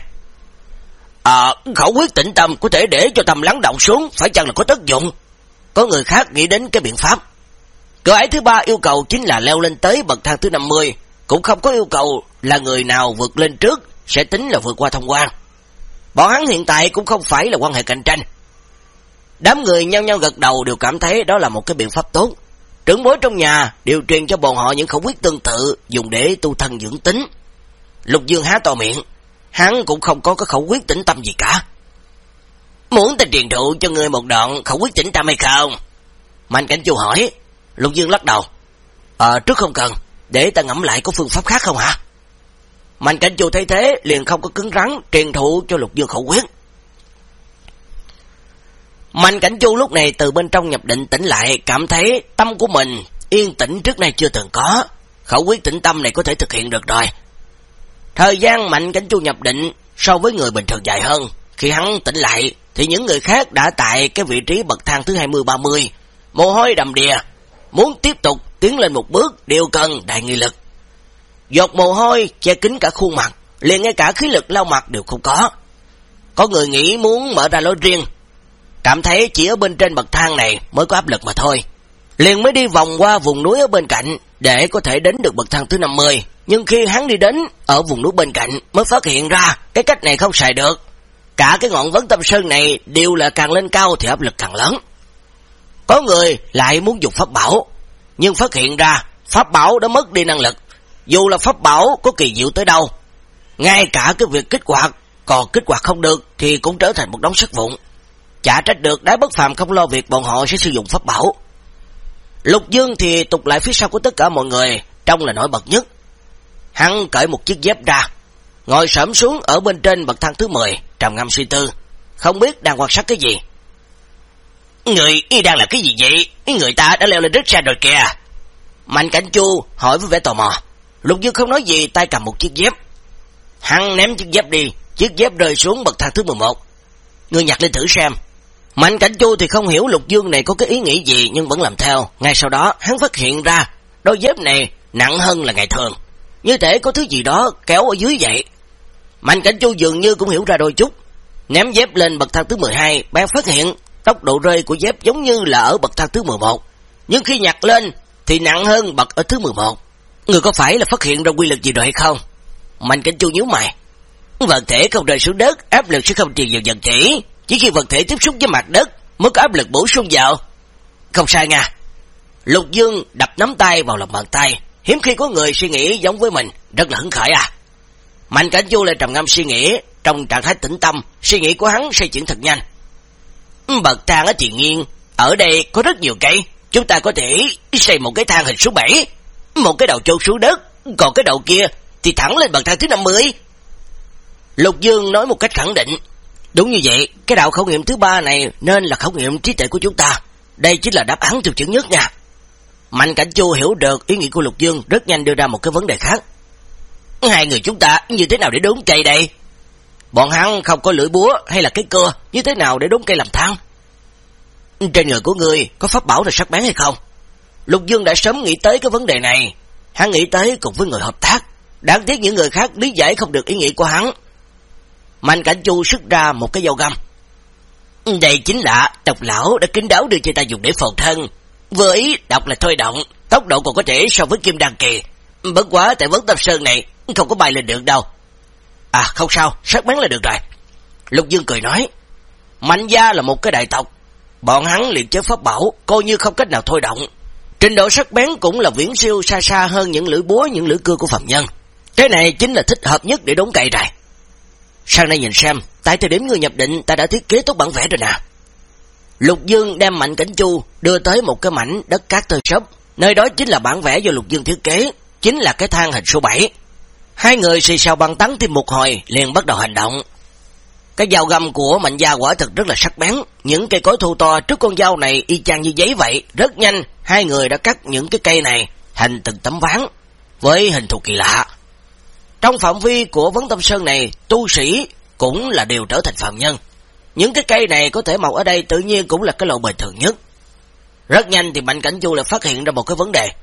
À, khẩu quyết tĩnh tâm có thể để cho tâm lắng động xuống, phải chăng là có tác dụng? Có người khác nghĩ đến cái biện pháp. Cửa ải thứ ba yêu cầu chính là leo lên tới bậc thang thứ năm mươi, cũng không có yêu cầu là người nào vượt lên trước sẽ tính là vượt qua thông quan. Bọn hắn hiện tại cũng không phải là quan hệ cạnh tranh. Đám người nhau nhau gật đầu đều cảm thấy đó là một cái biện pháp tốt. Trưởng bối trong nhà đều truyền cho bọn họ những khẩu quyết tương tự dùng để tu thân dưỡng tính. Lục Dương há to miệng, hắn cũng không có cái khẩu quyết tĩnh tâm gì cả. Muốn ta truyền thụ cho ngươi một đoạn khẩu quyết tĩnh tâm hay không? Mạnh Cảnh Chu hỏi. Lục Dương lắc đầu. Ờ trước không cần, để ta ngẫm lại có phương pháp khác không hả? Mạnh Cảnh Chu thấy thế liền không có cứng rắn truyền thụ cho Lục Dương khẩu quyết. Mạnh Cảnh Chu lúc này từ bên trong nhập định tỉnh lại, cảm thấy tâm của mình yên tĩnh trước nay chưa từng có. Khẩu quyết tĩnh tâm này có thể thực hiện được rồi. Thời gian Mạnh Cảnh Chu nhập định so với người bình thường dài hơn. Khi hắn tỉnh lại thì những người khác đã tại cái vị trí bậc thang thứ hai mươi ba mươi, mồ hôi đầm đìa, muốn tiếp tục tiến lên một bước đều cần đại nghị lực. Giọt mồ hôi che kín cả khuôn mặt, liền ngay cả khí lực lau mặt đều không có. Có người nghĩ muốn mở ra lối riêng, cảm thấy chỉ ở bên trên bậc thang này mới có áp lực mà thôi, liền mới đi vòng qua vùng núi ở bên cạnh để có thể đến được bậc thang thứ năm mươi. Nhưng khi hắn đi đến ở vùng núi bên cạnh mới phát hiện ra cái cách này không xài được. Cả cái ngọn vấn tâm sơn này đều là càng lên cao thì áp lực càng lớn. Có người lại muốn dùng pháp bảo, nhưng phát hiện ra pháp bảo đã mất đi năng lực. Dù là pháp bảo có kỳ diệu tới đâu, ngay cả cái việc kích hoạt còn kích hoạt không được thì cũng trở thành một đống sắt vụn. Chả trách được Đái Bất Phàm không lo việc bọn họ sẽ sử dụng pháp bảo. Lục Dương thì tụt lại phía sau của tất cả mọi người, trông là nổi bật nhất. Hắn cởi một chiếc dép ra, ngồi xổm xuống ở bên trên bậc thang thứ mười, trầm ngâm suy tư, không biết đang quan sát cái gì. Người y đang làm cái gì vậy? Người ta đã leo lên rất xa rồi kìa. Mạnh Cảnh Chu hỏi với vẻ tò mò. Lục Dương không nói gì, tay cầm một chiếc dép. Hắn ném chiếc dép đi, chiếc dép rơi xuống bậc thang thứ mười một. Người nhặt lên thử xem. Mạnh Cảnh Chu thì không hiểu Lục Dương này có cái ý nghĩ gì nhưng vẫn làm theo. Ngay sau đó hắn phát hiện ra đôi dép này nặng hơn là ngày thường, như thể có thứ gì đó kéo ở dưới vậy. Mạnh Cảnh Chu dường như cũng hiểu ra đôi chút, ném dép lên bậc thang thứ mười hai, bèn phát hiện tốc độ rơi của dép giống như là ở bậc thang thứ mười một, nhưng khi nhặt lên thì nặng hơn bậc ở thứ mười một. Người có phải là phát hiện ra quy luật gì rồi hay không? Mạnh Cảnh Chu nhíu mày. Vật thể không rơi xuống đất, áp lực sẽ không truyền vào vật thể, chỉ khi vật thể tiếp xúc với mặt đất mới có áp lực bổ sung vào. Không sai nha. Lục Dương đập nắm tay vào lòng bàn tay, hiếm khi có người suy nghĩ giống với mình, rất là hứng khởi à. Mạnh Cảnh Chu lại trầm ngâm suy nghĩ, trong trạng thái tĩnh tâm, suy nghĩ của hắn xoay chuyển thật nhanh. Bậc thang ở tiền nghiêng, ở đây có rất nhiều cây, chúng ta có thể xây một cái thang hình số bảy, một cái đầu chôn xuống đất, còn cái đầu kia thì thẳng lên bậc thang thứ năm mươi. Lục Dương nói một cách khẳng định. Đúng như vậy, cái đạo khảo nghiệm thứ ba này nên là khảo nghiệm trí tuệ của chúng ta. Đây chính là đáp án tiêu chuẩn nhất nha. Mạnh Cảnh Chu hiểu được ý nghĩ của Lục Dương, rất nhanh đưa ra một cái vấn đề khác. Hai người chúng ta như thế nào để đốn cây đây? Bọn hắn không có lưỡi búa hay là cái cưa, như thế nào để đốn cây làm thang? Trên người của ngươi có pháp bảo là sắc bén hay không? Lục Dương đã sớm nghĩ tới cái vấn đề này. Hắn nghĩ tới cùng với người hợp tác. Đáng tiếc những người khác lý giải không được ý nghĩ của hắn. Mạnh Cảnh Chu xuất ra một cái dao găm. Đây chính là Tộc lão đã kín đáo đưa cho ta dùng để phòng thân. Với độc là thôi động, tốc độ còn có thể so với kim đan kỳ. Bất quá tại Vấn Tâm Sơn này không có bay lên được đâu. À không sao, sắc bén là được rồi. Lục Dương cười nói. Mạnh gia là một cái đại tộc, bọn hắn luyện chế pháp bảo coi như không cách nào thôi động. Trình độ sắc bén cũng là viễn siêu xa xa hơn những lưỡi búa, những lưỡi cưa của phạm nhân. Cái này chính là thích hợp nhất để đốn cây rồi. Sang đây nhìn xem, tại thời điểm ngươi nhập định ta đã thiết kế tốt bản vẽ rồi nè. Lục Dương đem Mạnh Cảnh Chu đưa tới một cái mảnh đất cát tơi xốp, nơi đó chính là bản vẽ do Lục Dương thiết kế, chính là cái thang hình số bảy. Hai người xì xào băng tán thêm một hồi liền bắt đầu hành động. Cái dao găm của Mạnh gia quả thực rất là sắc bén, những cây cối thô to trước con dao này y chang như giấy vậy. Rất nhanh hai người đã cắt những cái cây này thành từng tấm ván với hình thù kỳ lạ. Trong phạm vi của Vấn Tâm Sơn này, tu sĩ cũng là đều trở thành phạm nhân. Những cái cây này có thể mọc ở đây tự nhiên cũng là cái lộ bình thường nhất. Rất nhanh thì Mạnh Cảnh Chu lại phát hiện ra một cái vấn đề.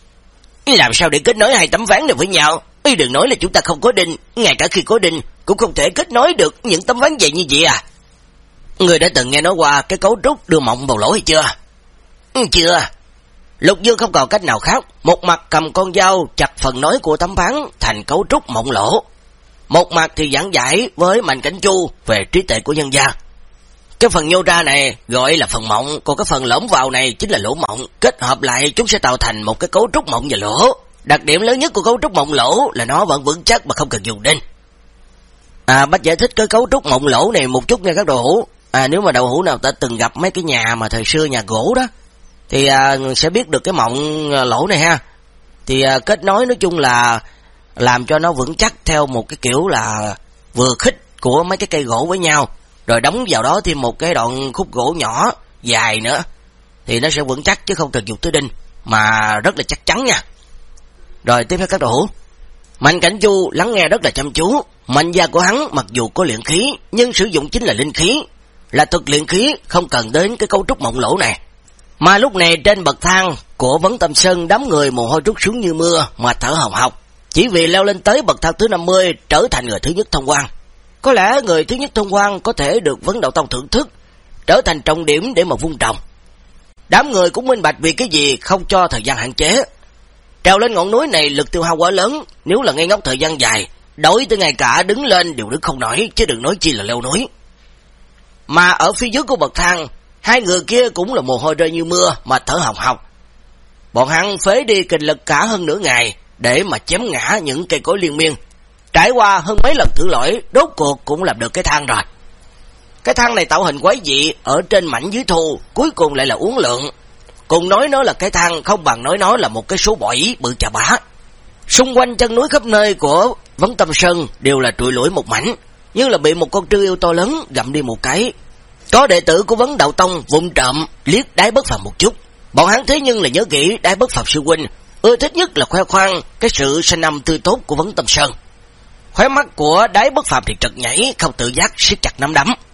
Làm sao để kết nối hai tấm ván này với nhau? Ý đừng nói là chúng ta không có đinh, ngay cả khi có đinh cũng không thể kết nối được những tấm ván dày như vậy à? Người đã từng nghe nói qua cái cấu trúc đưa mộng vào lỗ hay chưa? Chưa. Lục Dương không còn cách nào khác, một mặt cầm con dao chặt phần nối của tấm ván thành cấu trúc mộng lỗ, một mặt thì giảng giải với Mạnh Cảnh Chu về trí tuệ của nhân gia. Cái phần nhô ra này gọi là phần mộng, còn cái phần lõm vào này chính là lỗ mộng, kết hợp lại chúng sẽ tạo thành một cái cấu trúc mộng và lỗ. Đặc điểm lớn nhất của cấu trúc mộng lỗ là nó vẫn vững chắc mà không cần dùng đinh. À, bác giải thích cái cấu trúc mộng lỗ này một chút nha các đầu hữu. À, nếu mà đầu hữu nào ta từng gặp mấy cái nhà mà thời xưa nhà gỗ đó thì à, sẽ biết được cái mộng lỗ này ha. Thì à, kết nối nói chung là làm cho nó vững chắc theo một cái kiểu là vừa khích của mấy cái cây gỗ với nhau, rồi đóng vào đó thêm một cái đoạn khúc gỗ nhỏ dài nữa thì nó sẽ vững chắc chứ không cần dùng tới đinh, mà rất là chắc chắn nha. Rồi tiếp theo các đầu hữu. Mạnh Cảnh Chu lắng nghe rất là chăm chú. Mạnh gia của hắn mặc dù có luyện khí nhưng sử dụng chính là linh khí, là thuật luyện khí, không cần đến cái cấu trúc mộng lỗ này. Mà lúc này trên bậc thang của Vấn Tâm Sơn, đám người mồ hôi trút xuống như mưa mà thở hồng hộc, chỉ vì leo lên tới bậc thang thứ năm mươi trở thành người thứ nhất thông quan. Có lẽ người thứ nhất thông quan có thể được Vấn Đạo Tông thưởng thức, trở thành trọng điểm để mà vun trồng. Đám người cũng minh bạch vì cái gì không cho thời gian hạn chế. Trèo lên ngọn núi này lực tiêu hao quá lớn, nếu là ngây ngốc thời gian dài, đổi tới ngay cả đứng lên đều đứng không nổi, chứ đừng nói chi là leo núi. Mà ở phía dưới của bậc thang, hai người kia cũng là mồ hôi rơi như mưa mà thở hồng hộc. Bọn hắn phế đi kinh lực cả hơn nửa ngày để mà chém ngã những cây cối liên miên. Trải qua hơn mấy lần thử lỗi, rốt cuộc cũng làm được cái thang rồi. Cái thang này tạo hình quái dị, ở trên mảnh dưới thô, cuối cùng lại là uốn lượn. Cùng nói nó là cái thang không bằng nói nó là một cái số bẫy bự chà bá. Xung quanh chân núi khắp nơi của Vấn Tâm Sơn đều là trụi lủi một mảnh, như là bị một con trư yêu to lớn gặm đi một cái. Có đệ tử của Vấn Đạo Tông vụng trộm liếc Đái Bất Phàm một chút. Bọn hắn thế nhưng là nhớ kỹ Đái Bất Phàm sư huynh, ưa thích nhất là khoe khoang cái sự sinh âm tươi tốt của Vấn Tâm Sơn. Khóe mắt của Đái Bất Phàm thì trật nhảy, không tự giác siết chặt nắm đấm.